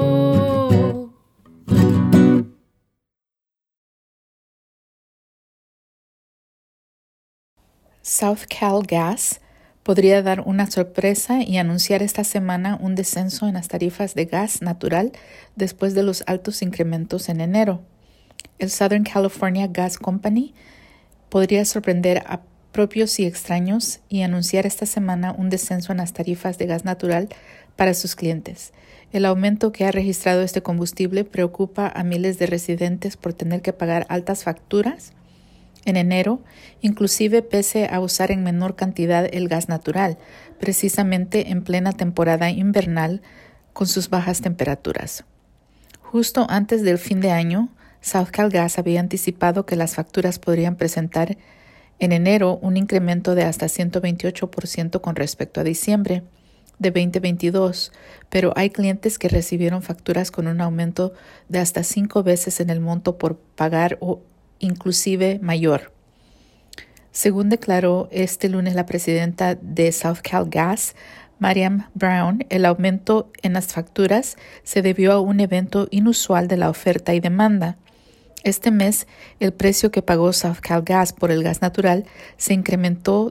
South Cal Gas podría dar una sorpresa y anunciar esta semana un descenso en las tarifas de gas natural después de los altos incrementos en enero. El Southern California Gas Company podría sorprender a propios y extraños y anunciar esta semana un descenso en las tarifas de gas natural para sus clientes. El aumento que ha registrado este combustible preocupa a miles de residentes por tener que pagar altas facturas en enero, inclusive pese a usar en menor cantidad el gas natural, precisamente en plena temporada invernal con sus bajas temperaturas. Justo antes del fin de año, SoCal Gas había anticipado que las facturas podrían presentar en enero un incremento de hasta 128% con respecto a diciembre de 2022, pero hay clientes que recibieron facturas con un aumento de hasta 5 veces en el monto por pagar o inclusive mayor. Según declaró este lunes la presidenta de SoCal Gas, Mariam Brown, el aumento en las facturas se debió a un evento inusual de la oferta y demanda. Este mes, el precio que pagó SoCal Gas por el gas natural se incrementó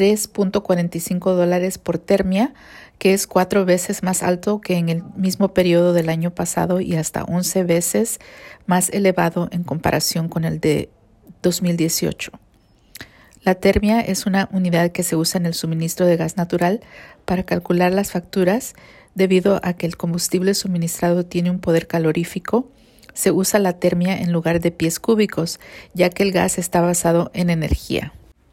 $3.45 por termia, que es 4 veces más alto que en el mismo periodo del año pasado y hasta 11 veces más elevado en comparación con el de 2018. La termia es una unidad que se usa en el suministro de gas natural para calcular las facturas. Debido a que el combustible suministrado tiene un poder calorífico, se usa la termia en lugar de pies cúbicos, ya que el gas está basado en energía.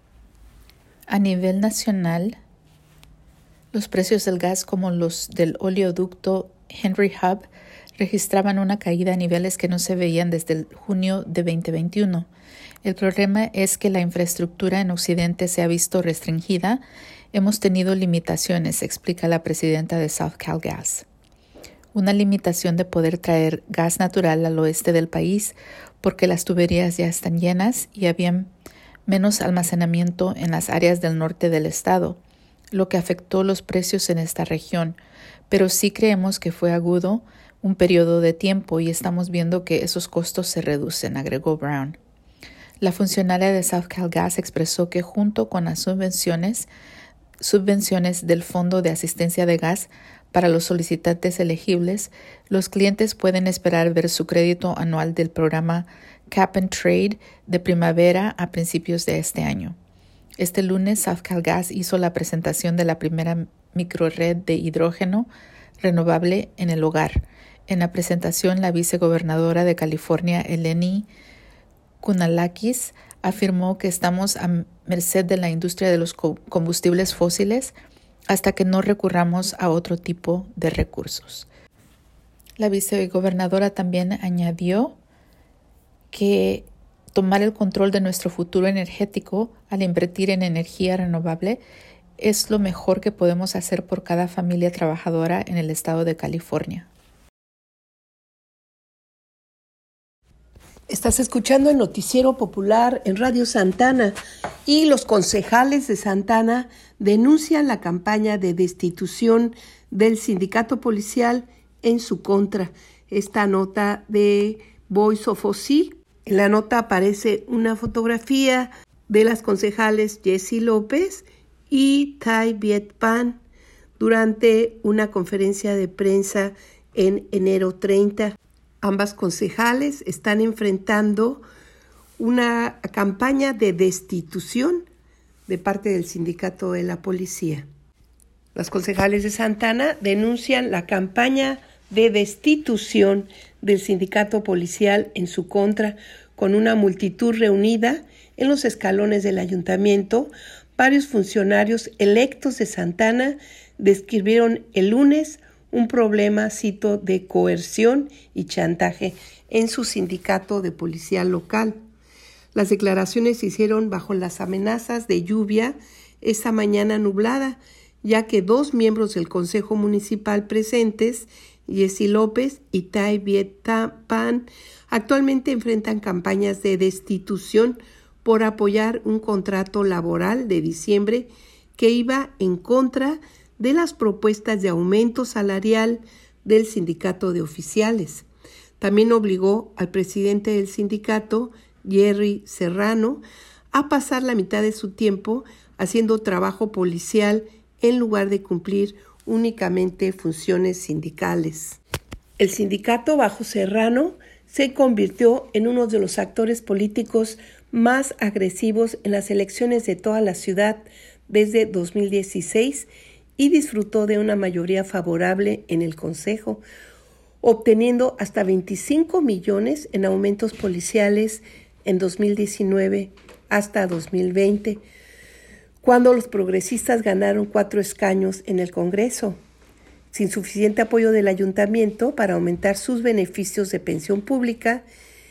A nivel nacional, los precios del gas como los del oleoducto Henry Hub registraban una caída a niveles que no se veían desde el junio de 2021. El problema es que la infraestructura en Occidente se ha visto restringida. Hemos tenido limitaciones, explica la presidenta de SoCal Gas. Una limitación de poder traer gas natural al oeste del país porque las tuberías ya están llenas y había menos almacenamiento en las áreas del norte del estado, lo que afectó los precios en esta región, pero sí creemos que fue agudo un periodo de tiempo y estamos viendo que esos costos se reducen, agregó Brown. La funcionaria de SoCal Gas expresó que junto con las subvenciones del Fondo de Asistencia de Gas para los solicitantes elegibles, los clientes pueden esperar ver su crédito anual del programa Cap and Trade de primavera a principios de este año. Este lunes, SoCal Gas hizo la presentación de la primera microred de hidrógeno renovable en el hogar. En la presentación, la vicegobernadora de California, Eleni Kounalakis, afirmó que estamos a merced de la industria de los combustibles fósiles hasta que no recurramos a otro tipo de recursos. La vicegobernadora también añadió que tomar el control de nuestro futuro energético al invertir en energía renovable es lo mejor que podemos hacer por cada familia trabajadora en el estado de California. Estás escuchando el Noticiero Popular en Radio Santana y los concejales de Santana denuncian la campaña de destitución del sindicato policial en su contra. Esta nota de Voice of OC. En la nota aparece una fotografía de las concejales Jessie López y Tai Viet Pan durante una conferencia de prensa en enero 30. Ambas concejales están enfrentando una campaña de destitución de parte del sindicato de la policía. Las concejales de Santana denuncian la campaña de destitución del sindicato policial en su contra, con una multitud reunida en los escalones del ayuntamiento. Varios funcionarios electos de Santana describieron el lunes un problema, cito, de coerción y chantaje en su sindicato de policía local. Las declaraciones se hicieron bajo las amenazas de lluvia esta mañana nublada, ya que 2 miembros del Consejo Municipal presentes, Jessie López y Tai Viet Pan, actualmente enfrentan campañas de destitución por apoyar un contrato laboral de diciembre que iba en contra de las propuestas de aumento salarial del sindicato de oficiales. También obligó al presidente del sindicato, Jerry Serrano, a pasar la mitad de su tiempo haciendo trabajo policial en lugar de cumplir únicamente funciones sindicales. El sindicato bajo Serrano se convirtió en uno de los actores políticos más agresivos en las elecciones de toda la ciudad desde 2016 y disfrutó de una mayoría favorable en el Consejo, obteniendo hasta 25 millones en aumentos policiales en 2019 hasta 2020, cuando los progresistas ganaron 4 escaños en el Congreso. Sin suficiente apoyo del ayuntamiento para aumentar sus beneficios de pensión pública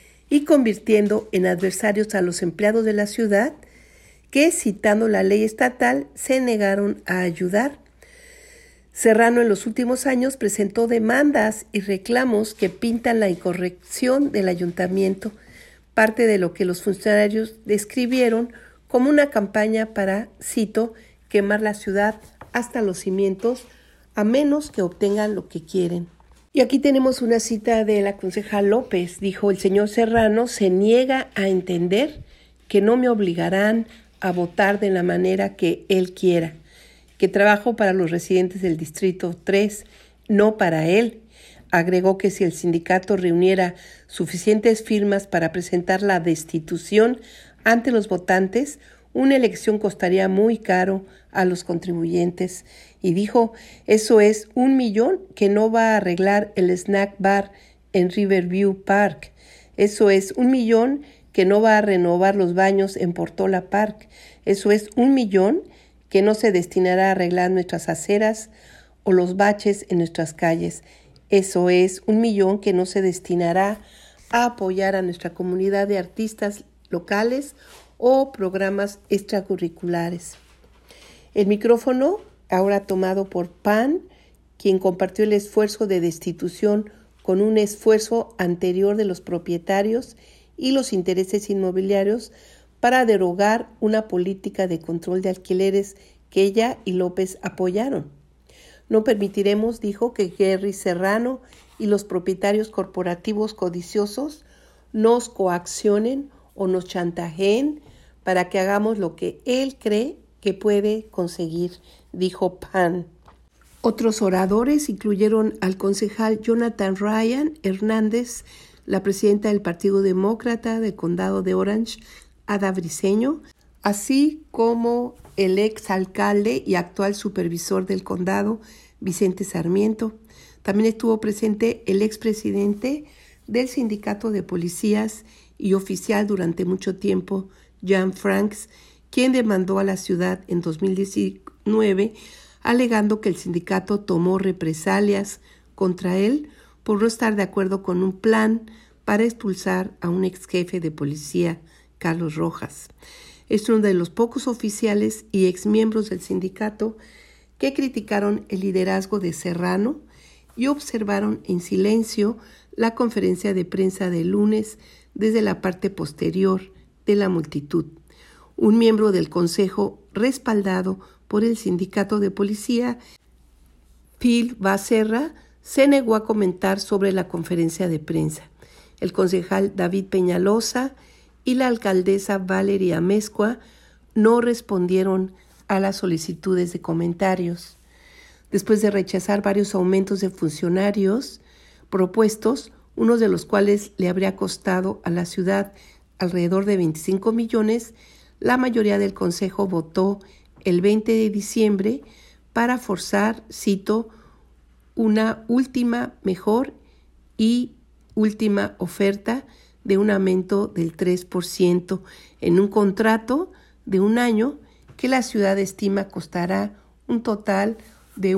y convirtiendo en adversarios a los empleados de la ciudad que, citando la ley estatal, se negaron a ayudar. Serrano en los últimos años presentó demandas y reclamos que pintan la incorrección del ayuntamiento, parte de lo que los funcionarios describieron como una campaña para, cito, quemar la ciudad hasta los cimientos, a menos que obtengan lo que quieren. Y aquí tenemos una cita de la concejal López. Dijo: el señor Serrano se niega a entender que no me obligarán a votar de la manera que él quiera, que trabajo para los residentes del Distrito 3, no para él. Agregó que si el sindicato reuniera suficientes firmas para presentar la destitución ante los votantes, una elección costaría muy caro a los contribuyentes. Y dijo: eso es 1 millón que no va a arreglar el snack bar en Riverview Park. Eso es 1 millón que no va a renovar los baños en Portola Park. Eso es 1 millón que no se destinará a arreglar nuestras aceras o los baches en nuestras calles. Eso es 1 millón que no se destinará a apoyar a nuestra comunidad de artistas locales o programas extracurriculares. El micrófono, ahora tomado por Pan, quien compartió el esfuerzo de destitución con un esfuerzo anterior de los propietarios y los intereses inmobiliarios para derogar una política de control de alquileres que ella y López apoyaron. No permitiremos, dijo, que Gary Serrano y los propietarios corporativos codiciosos nos coaccionen o nos chantajeen para que hagamos lo que él cree que puede conseguir, dijo Pan. Otros oradores incluyeron al concejal Jonathan Ryan Hernández, la presidenta del Partido Demócrata del Condado de Orange, Ada Briceño, así como el exalcalde y actual supervisor del condado, Vicente Sarmiento. También estuvo presente el expresidente del sindicato de policías y oficial durante mucho tiempo, Jan Franks, quien demandó a la ciudad en 2019, alegando que el sindicato tomó represalias contra él por no estar de acuerdo con un plan para expulsar a un ex jefe de policía, Carlos Rojas. Es uno de los pocos oficiales y exmiembros del sindicato que criticaron el liderazgo de Serrano y observaron en silencio la conferencia de prensa del lunes desde la parte posterior de la multitud. Un miembro del consejo, respaldado por el sindicato de policía, Phil Becerra, se negó a comentar sobre la conferencia de prensa. El concejal David Peñalosa y la alcaldesa Valeria Amezcua no respondieron a las solicitudes de comentarios. Después de rechazar varios aumentos de funcionarios propuestos, uno de los cuales le habría costado a la ciudad alrededor de 25 millones, la mayoría del consejo votó el 20 de diciembre para forzar, cito, una última mejor y última oferta de un aumento del 3% en un contrato de 1 año que la ciudad estima costará un total de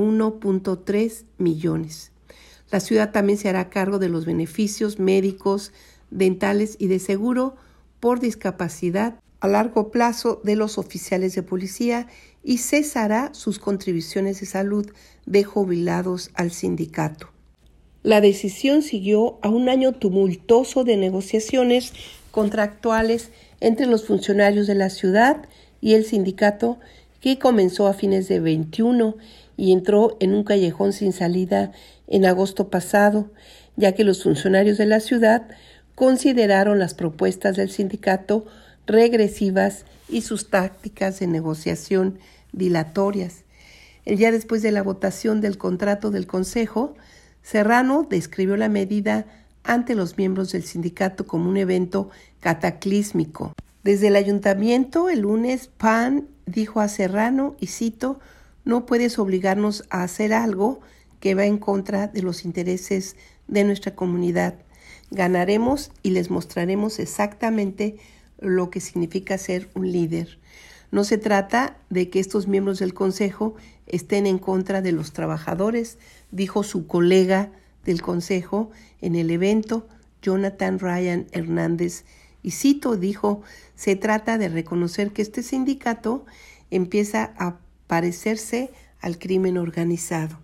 1.3 millones. La ciudad también se hará cargo de los beneficios médicos, dentales y de seguro por discapacidad a largo plazo de los oficiales de policía y cesará sus contribuciones de salud de jubilados al sindicato. La decisión siguió a un año tumultuoso de negociaciones contractuales entre los funcionarios de la ciudad y el sindicato, que comenzó a fines de 21 y entró en un callejón sin salida en agosto pasado, ya que los funcionarios de la ciudad consideraron las propuestas del sindicato regresivas y sus tácticas de negociación dilatorias. El día después de la votación del contrato del consejo, Serrano describió la medida ante los miembros del sindicato como un evento cataclísmico. Desde el ayuntamiento, el lunes, PAN dijo a Serrano, y cito, no puedes obligarnos a hacer algo que va en contra de los intereses de nuestra comunidad. Ganaremos y les mostraremos exactamente lo que significa ser un líder. No se trata de que estos miembros del Consejo estén en contra de los trabajadores, dijo su colega del Consejo en el evento, Jonathan Ryan Hernández. Y cito, dijo, se trata de reconocer que este sindicato empieza a parecerse al crimen organizado.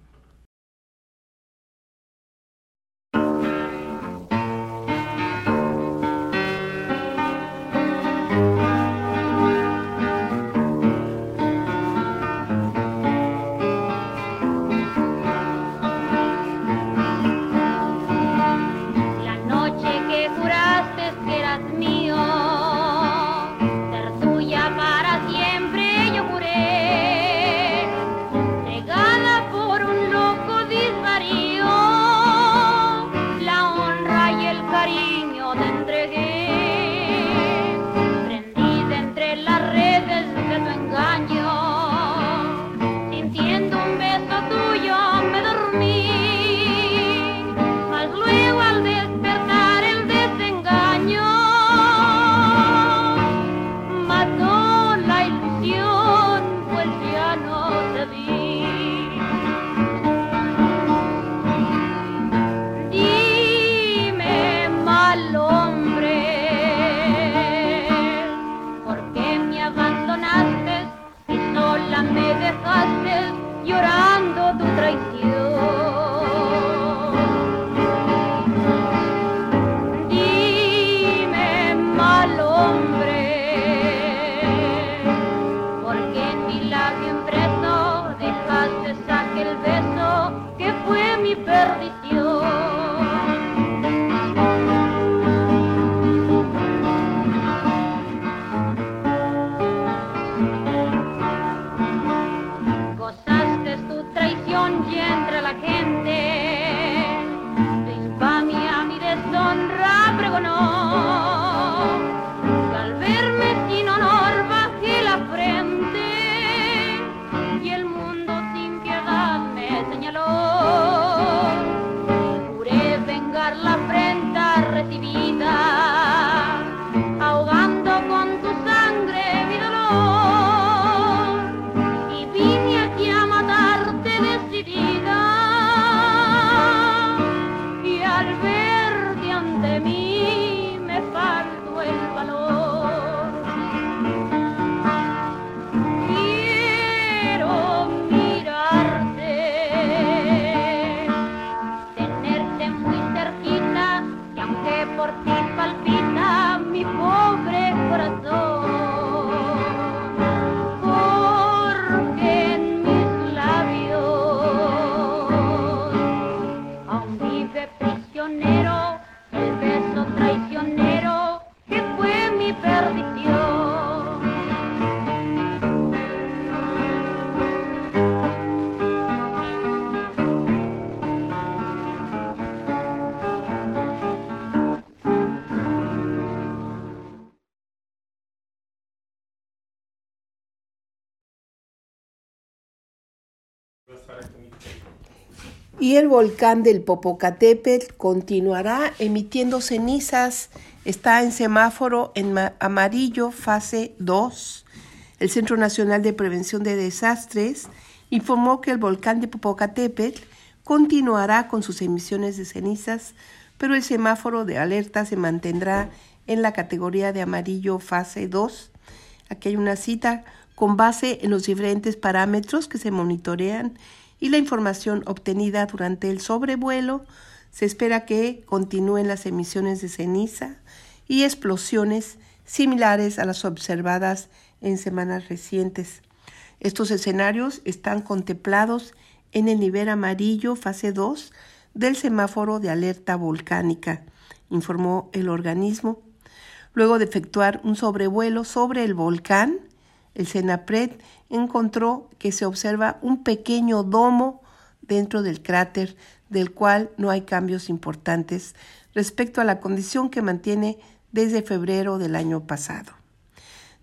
Y el volcán del Popocatépetl continuará emitiendo cenizas. Está en semáforo en amarillo, fase 2. El Centro Nacional de Prevención de Desastres informó que el volcán de Popocatépetl continuará con sus emisiones de cenizas, pero el semáforo de alerta se mantendrá en la categoría de amarillo, fase 2. Aquí hay una cita con base en los diferentes parámetros que se monitorean y la información obtenida durante el sobrevuelo. Se espera que continúen las emisiones de ceniza y explosiones similares a las observadas en semanas recientes. Estos escenarios están contemplados en el nivel amarillo fase 2 del semáforo de alerta volcánica, informó el organismo. Luego de efectuar un sobrevuelo sobre el volcán, el CENAPRED encontró que se observa un pequeño domo dentro del cráter, del cual no hay cambios importantes respecto a la condición que mantiene desde febrero del año pasado.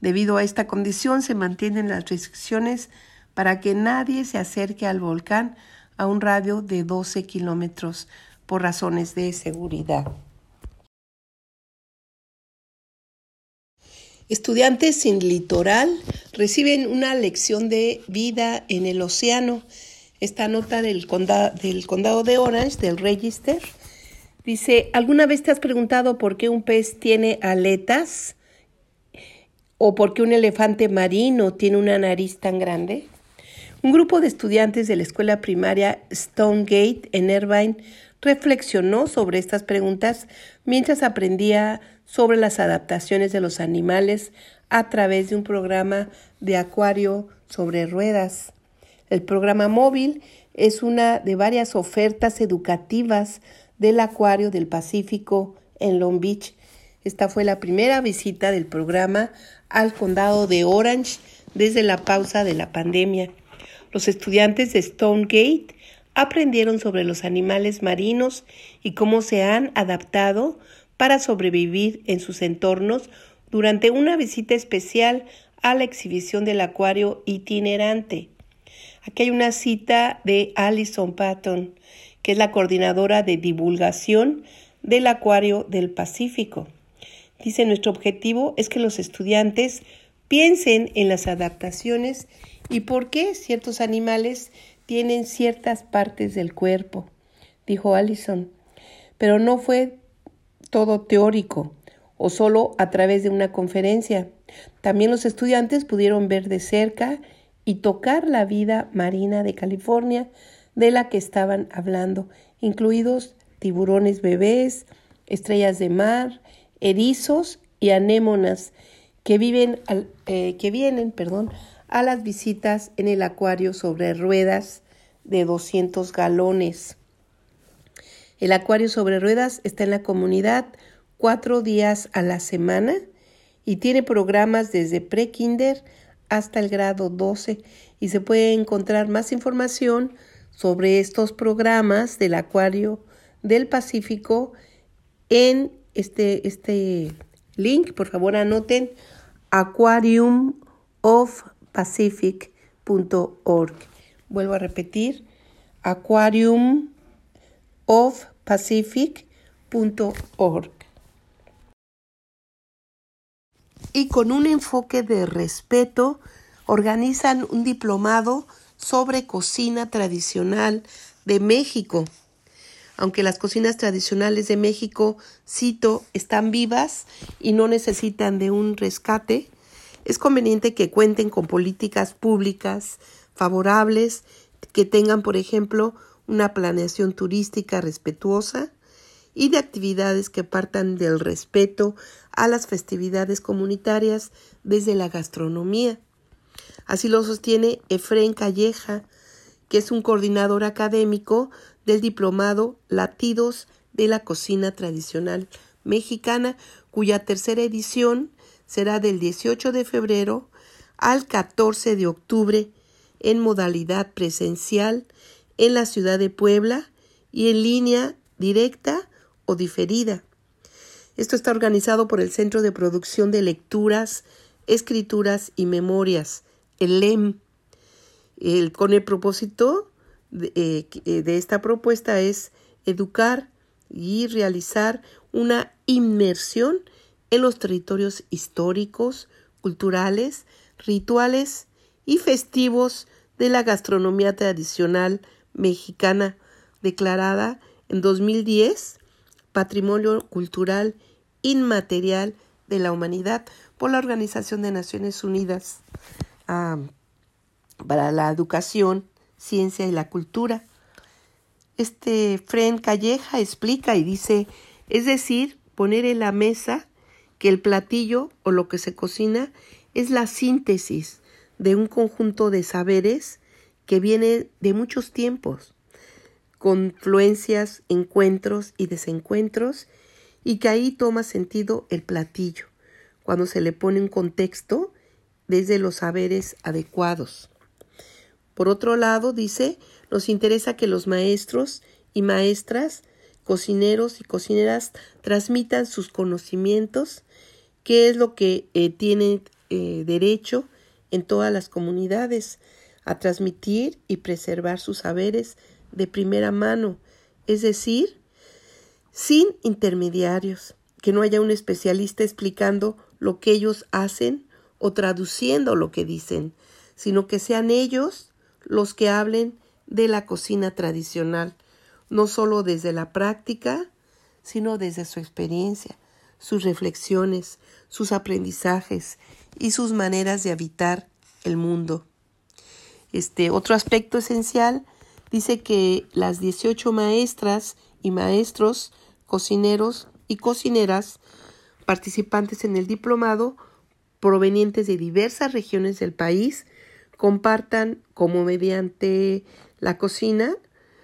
Debido a esta condición se mantienen las restricciones para que nadie se acerque al volcán a un radio de 12 kilómetros por razones de seguridad. Estudiantes sin litoral reciben una lección de vida en el océano. Esta nota del condado de Orange, del Register, dice: ¿alguna vez te has preguntado por qué un pez tiene aletas? ¿O por qué un elefante marino tiene una nariz tan grande? Un grupo de estudiantes de la escuela primaria Stonegate en Irvine reflexionó sobre estas preguntas mientras aprendía sobre las adaptaciones de los animales a través de un programa de acuario sobre ruedas. El programa móvil es una de varias ofertas educativas del Acuario del Pacífico en Long Beach. Esta fue la primera visita del programa al condado de Orange desde la pausa de la pandemia. Los estudiantes de Stonegate aprendieron sobre los animales marinos y cómo se han adaptado para sobrevivir en sus entornos durante una visita especial a la exhibición del acuario itinerante. Aquí hay una cita de Alison Patton, que es la coordinadora de divulgación del Acuario del Pacífico. Dice: nuestro objetivo es que los estudiantes piensen en las adaptaciones y por qué ciertos animales tienen ciertas partes del cuerpo, dijo Alison. Pero no fue todo teórico o solo a través de una conferencia. También los estudiantes pudieron ver de cerca y tocar la vida marina de California de la que estaban hablando, incluidos tiburones bebés, estrellas de mar, erizos y anémonas que vienen a las visitas en el acuario sobre ruedas de 200 galones. El acuario sobre ruedas está en la comunidad 4 días a la semana y tiene programas desde pre-kinder hasta el grado 12 y se puede encontrar más información sobre estos programas del Acuario del Pacífico en este link. Por favor, anoten aquariumofpacific.org. Vuelvo a repetir, aquariumofpacific.org. Y con un enfoque de respeto, organizan un diplomado sobre cocina tradicional de México. Aunque las cocinas tradicionales de México, cito, están vivas y no necesitan de un rescate, es conveniente que cuenten con políticas públicas favorables, que tengan, por ejemplo, una planeación turística respetuosa y de actividades que partan del respeto a las festividades comunitarias desde la gastronomía. Así lo sostiene Efrén Calleja, que es un coordinador académico del diplomado Latidos de la Cocina Tradicional Mexicana, cuya tercera edición será del 18 de febrero al 14 de octubre en modalidad presencial en la ciudad de Puebla y en línea directa o diferida. Esto está organizado por el Centro de Producción de Lecturas, Escrituras y Memorias, el LEM. Con el propósito de esta propuesta es educar y realizar una inmersión en los territorios históricos, culturales, rituales y festivos de la gastronomía tradicional mexicana, declarada en 2010 Patrimonio Cultural Inmaterial de la Humanidad por la Organización de Naciones Unidas para la Educación, Ciencia y la Cultura. Efrén Calleja explica y dice, es decir, poner en la mesa que el platillo o lo que se cocina es la síntesis de un conjunto de saberes que viene de muchos tiempos, confluencias, encuentros y desencuentros, y que ahí toma sentido el platillo, cuando se le pone un contexto desde los saberes adecuados. Por otro lado, dice, nos interesa que los maestros y maestras, cocineros y cocineras transmitan sus conocimientos, qué es lo que tienen derecho en todas las comunidades a transmitir y preservar sus saberes de primera mano, es decir, sin intermediarios, que no haya un especialista explicando lo que ellos hacen o traduciendo lo que dicen, sino que sean ellos los que hablen de la cocina tradicional, no solo desde la práctica, sino desde su experiencia, sus reflexiones, sus aprendizajes y sus maneras de habitar el mundo. Otro aspecto esencial dice que las 18 maestras y maestros, cocineros y cocineras participantes en el diplomado, provenientes de diversas regiones del país, compartan cómo mediante la cocina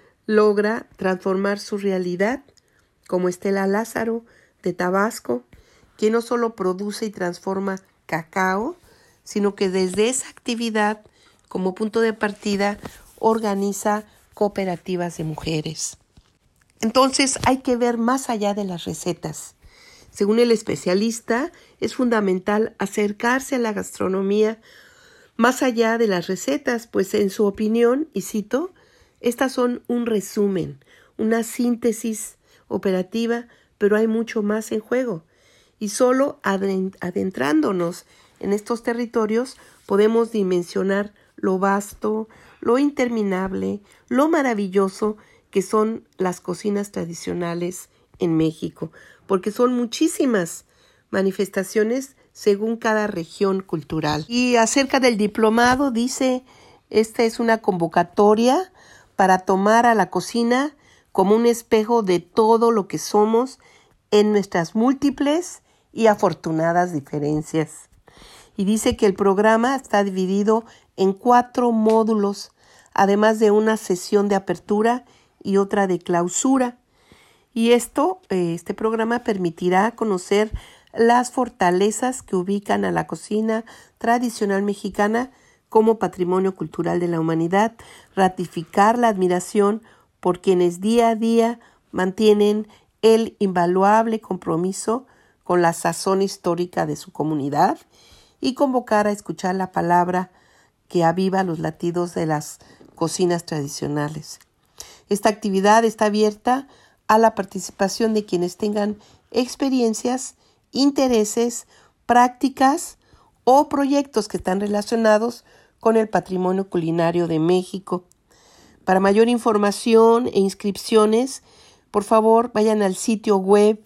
logra transformar su realidad, como Estela Lázaro de Tabasco, quien no solo produce y transforma cacao, sino que desde esa actividad, como punto de partida, organiza cooperativas de mujeres. Entonces hay que ver más allá de las recetas. Según el especialista, es fundamental acercarse a la gastronomía más allá de las recetas, pues en su opinión, y cito, estas son un resumen, una síntesis operativa, pero hay mucho más en juego. Y solo adentrándonos en estos territorios podemos dimensionar lo vasto, lo interminable, lo maravilloso que son las cocinas tradicionales en México, porque son muchísimas manifestaciones según cada región cultural. Y acerca del diplomado dice, esta es una convocatoria para tomar a la cocina como un espejo de todo lo que somos en nuestras múltiples y afortunadas diferencias. Y dice que el programa está dividido en 4 módulos, además de una sesión de apertura y otra de clausura. Y este programa permitirá conocer las fortalezas que ubican a la cocina tradicional mexicana como patrimonio cultural de la humanidad, ratificar la admiración por quienes día a día mantienen el invaluable compromiso con la sazón histórica de su comunidad y convocar a escuchar la palabra que aviva los latidos de las cocinas tradicionales. Esta actividad está abierta a la participación de quienes tengan experiencias, intereses, prácticas o proyectos que están relacionados con el patrimonio culinario de México. Para mayor información e inscripciones, por favor, vayan al sitio web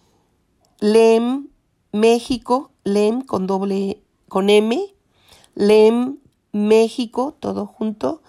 LEM México, LEM con M, LEM México, todo junto,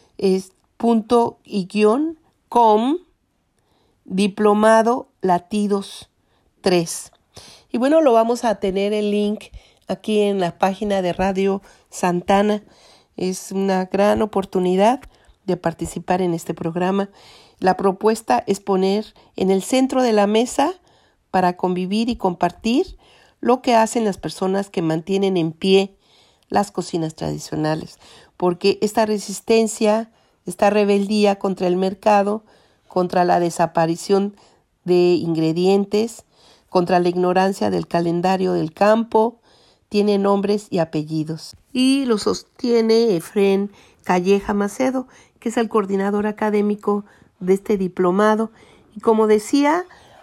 .com, diplomado latidos 3. Y bueno, lo vamos a tener el link aquí en la página de Radio Santana. Es una gran oportunidad de participar en este programa. La propuesta es poner en el centro de la mesa para convivir y compartir lo que hacen las personas que mantienen en pie las cocinas tradicionales, porque esta resistencia, esta rebeldía contra el mercado, contra la desaparición de ingredientes, contra la ignorancia del calendario del campo, tiene nombres y apellidos. Y lo sostiene Efrén Calleja Macedo, que es el coordinador académico de este diplomado. Y como decía,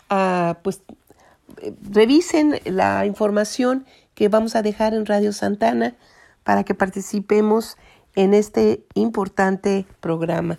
revisen la información que vamos a dejar en Radio Santana para que participemos en este importante programa.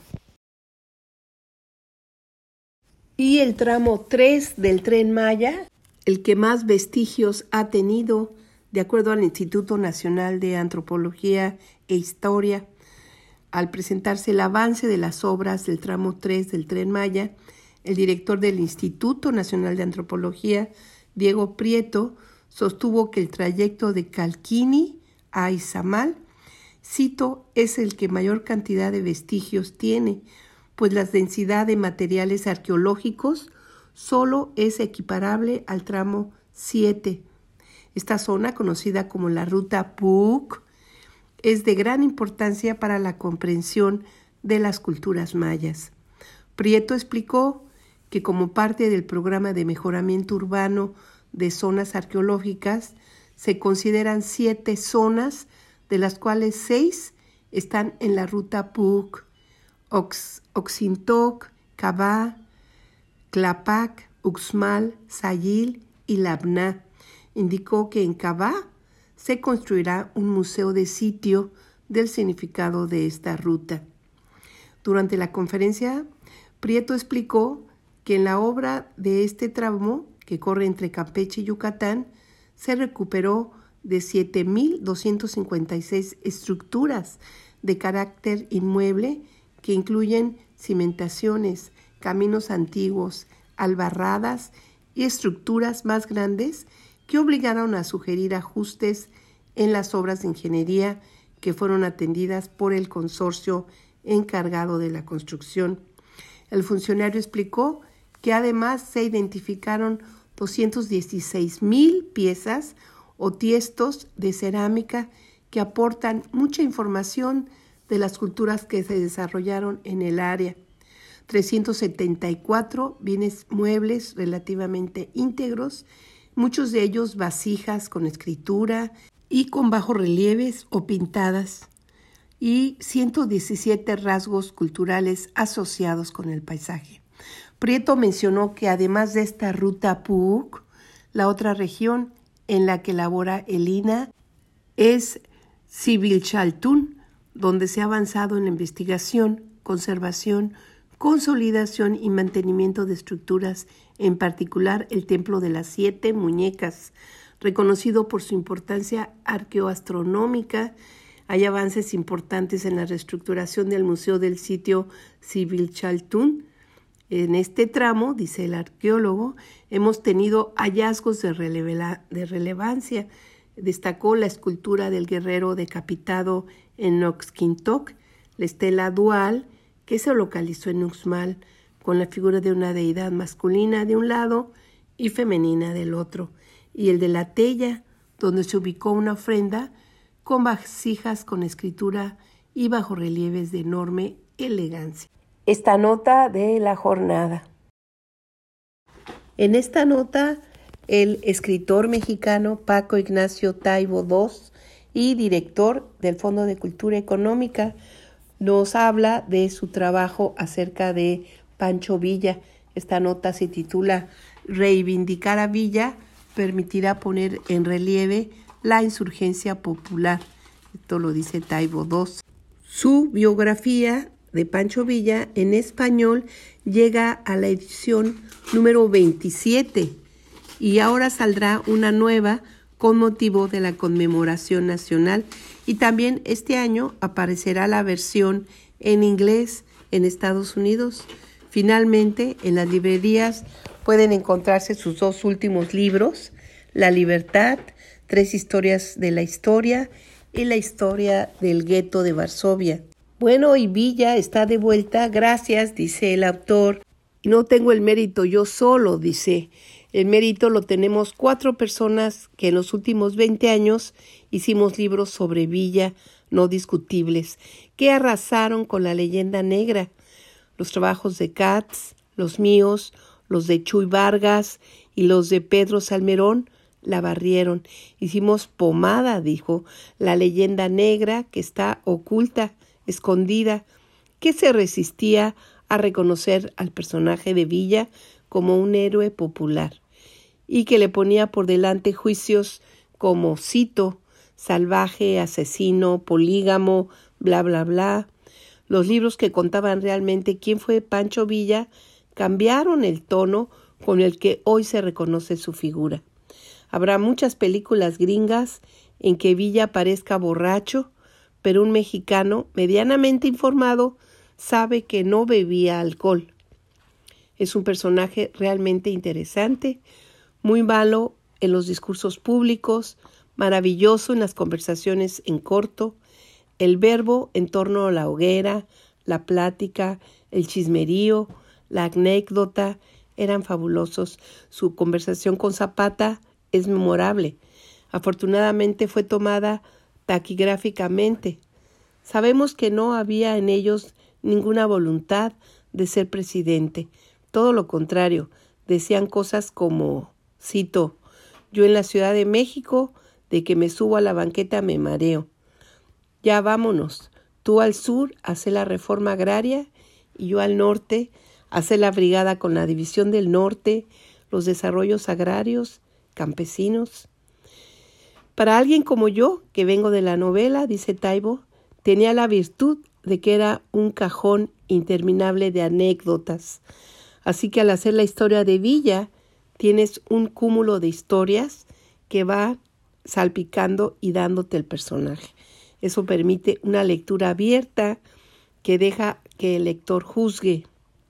Y el tramo 3 del Tren Maya, el que más vestigios ha tenido, de acuerdo al Instituto Nacional de Antropología e Historia, al presentarse el avance de las obras del tramo 3 del Tren Maya, el director del Instituto Nacional de Antropología, Diego Prieto, sostuvo que el trayecto de Calquini a Izamal, cito, es el que mayor cantidad de vestigios tiene, pues la densidad de materiales arqueológicos solo es equiparable al tramo 7. Esta zona, conocida como la Ruta Puuc, es de gran importancia para la comprensión de las culturas mayas. Prieto explicó que como parte del programa de mejoramiento urbano de zonas arqueológicas, Se consideran 7 zonas, de las cuales 6 están en la ruta Puuc, Oxintoc, Cabá, Tlapac, Uxmal, Sayil y Labná. Indicó que en Cabá se construirá un museo de sitio del significado de esta ruta. Durante la conferencia, Prieto explicó que en la obra de este tramo, que corre entre Campeche y Yucatán, se recuperó de 7,256 estructuras de carácter inmueble que incluyen cimentaciones, caminos antiguos, albarradas y estructuras más grandes que obligaron a sugerir ajustes en las obras de ingeniería que fueron atendidas por el consorcio encargado de la construcción. El funcionario explicó que además se identificaron 216,000 piezas o tiestos de cerámica que aportan mucha información de las culturas que se desarrollaron en el área. 374 bienes muebles relativamente íntegros, muchos de ellos vasijas con escritura y con bajorrelieves o pintadas, y 117 rasgos culturales asociados con el paisaje. Prieto mencionó que además de esta ruta Puuc, la otra región en la que labora el INAH es Zivilchaltún, donde se ha avanzado en la investigación, conservación, consolidación y mantenimiento de estructuras, en particular el Templo de las 7 Muñecas, reconocido por su importancia arqueoastronómica. Hay avances importantes en la reestructuración del Museo del Sitio Zivilchaltún. En este tramo, dice el arqueólogo, hemos tenido hallazgos de relevancia. Destacó la escultura del guerrero decapitado en Oxintoc, la estela dual que se localizó en Uxmal, con la figura de una deidad masculina de un lado y femenina del otro, y el de la Tella, donde se ubicó una ofrenda con vasijas con escritura y bajorrelieves de enorme elegancia. Esta nota de la jornada. En esta nota, el escritor mexicano Paco Ignacio Taibo II y director del Fondo de Cultura Económica nos habla de su trabajo acerca de Pancho Villa. Esta nota se titula Reivindicar a Villa permitirá poner en relieve la insurgencia popular. Esto lo dice Taibo II. Su biografía de Pancho Villa en español llega a la edición número 27 y ahora saldrá una nueva con motivo de la conmemoración nacional, y también este año aparecerá la versión en inglés en Estados Unidos. Finalmente, en las librerías pueden encontrarse sus 2 últimos libros, La Libertad, 3 historias de la historia y la historia del gueto de Varsovia. Bueno, y Villa está de vuelta, gracias, dice el autor. No tengo el mérito yo solo, dice. El mérito lo tenemos 4 personas que en los últimos 20 años hicimos libros sobre Villa no discutibles, que arrasaron con la leyenda negra. Los trabajos de Katz, los míos, los de Chuy Vargas y los de Pedro Salmerón la barrieron. Hicimos pomada, dijo, la leyenda negra que está oculta, escondida, que se resistía a reconocer al personaje de Villa como un héroe popular y que le ponía por delante juicios como, cito, salvaje, asesino, polígamo, bla, bla, bla. Los libros que contaban realmente quién fue Pancho Villa cambiaron el tono con el que hoy se reconoce su figura. Habrá muchas películas gringas en que Villa parezca borracho, pero un mexicano medianamente informado sabe que no bebía alcohol. Es un personaje realmente interesante, muy malo en los discursos públicos, maravilloso en las conversaciones en corto, el verbo en torno a la hoguera, la plática, el chismerío, la anécdota eran fabulosos. Su conversación con Zapata es memorable. Afortunadamente fue tomada taquigráficamente. Sabemos que no había en ellos ninguna voluntad de ser presidente. Todo lo contrario, decían cosas como, cito, yo en la Ciudad de México De que me subo a la banqueta me mareo. Ya vámonos. Tú al sur, hace la reforma agraria, y yo al norte, hace la brigada con la División del Norte, los desarrollos agrarios, campesinos. Para alguien como yo, que vengo de la novela, dice Taibo, tenía la virtud de que era un cajón interminable de anécdotas. Así que al hacer la historia de Villa, tienes un cúmulo de historias que va salpicando y dándote el personaje. Eso permite una lectura abierta que deja que el lector juzgue.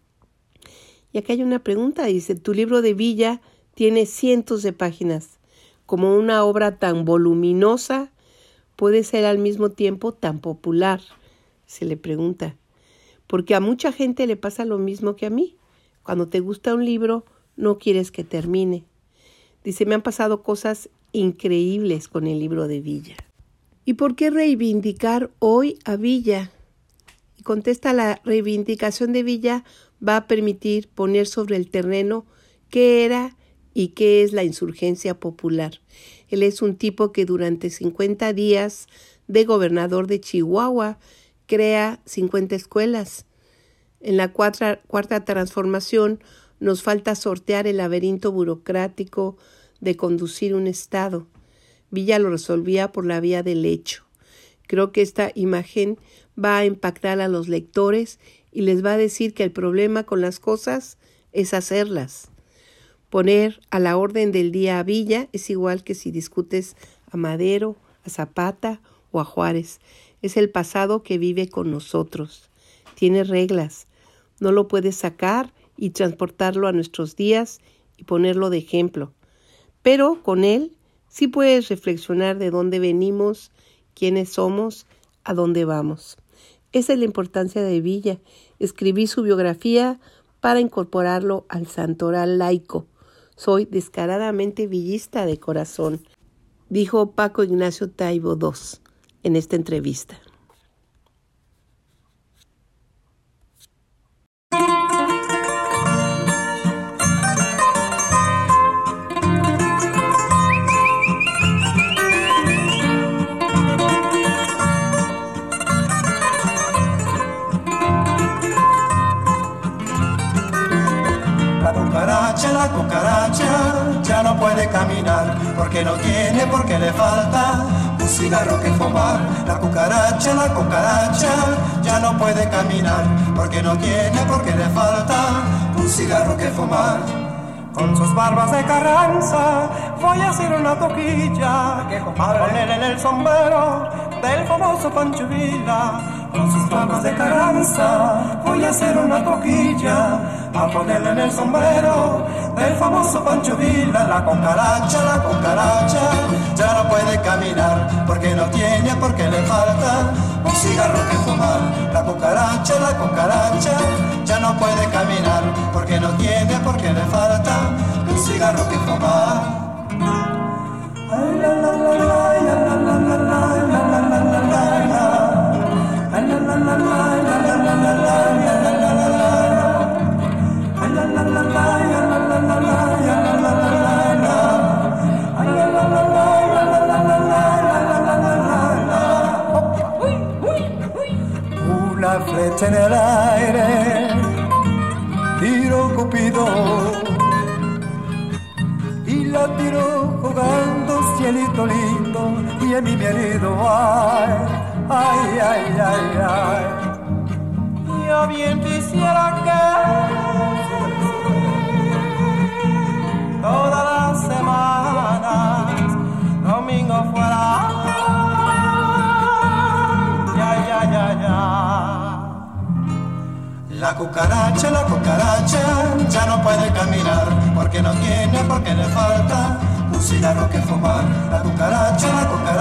Y acá hay una pregunta, dice, tu libro de Villa tiene cientos de páginas. Como una obra tan voluminosa puede ser al mismo tiempo tan popular, se le pregunta. Porque a mucha gente le pasa lo mismo que a mí. Cuando te gusta un libro, no quieres que termine. Dice, me han pasado cosas increíbles con el libro de Villa. ¿Y por qué reivindicar hoy a Villa? Y contesta, la reivindicación de Villa va a permitir poner sobre el terreno qué era y qué es la insurgencia popular. Él es un tipo que durante 50 días de gobernador de Chihuahua crea 50 escuelas. En la cuarta transformación nos falta sortear el laberinto burocrático de conducir un estado. Villa lo resolvía por la vía del hecho. Creo que esta imagen va a impactar a los lectores y les va a decir que el problema con las cosas es hacerlas. Poner a la orden del día a Villa es igual que si discutes a Madero, a Zapata o a Juárez. Es el pasado que vive con nosotros. Tiene reglas. No lo puedes sacar y transportarlo a nuestros días y ponerlo de ejemplo. Pero con él sí puedes reflexionar de dónde venimos, quiénes somos, a dónde vamos. Esa es la importancia de Villa. Escribí su biografía para incorporarlo al santoral laico. Soy descaradamente villista de corazón, dijo Paco Ignacio Taibo II en esta entrevista. La cucaracha ya no puede caminar porque no tiene, porque le falta un cigarro que fumar. La cucaracha ya no puede caminar porque no tiene, porque le falta un cigarro que fumar. Con sus barbas de Carranza voy a hacer una toquilla que poner en el sombrero del famoso Pancho Villa. Con sus barbas de Carranza voy a hacer una toquilla a ponerle en el sombrero del famoso Pancho Villa. La cucaracha ya no puede caminar porque no tiene, porque le falta un cigarro que fumar. La cucaracha ya no puede caminar porque no tiene, porque le falta un cigarro que fumar. Ay, la, la, la, la, la, la, la, la, la, la, la, la, la. Una flecha en el aire, tiró Cupido y la tiró jugando cielito lindo y en mi herido, ay, ay, ay, ay, ay. Yo bien quisiera que todas las semanas domingo fuera, ya, ya, ya, ya. La cucaracha ya no puede caminar porque no tiene, porque le falta un cigarro que fumar. La cucaracha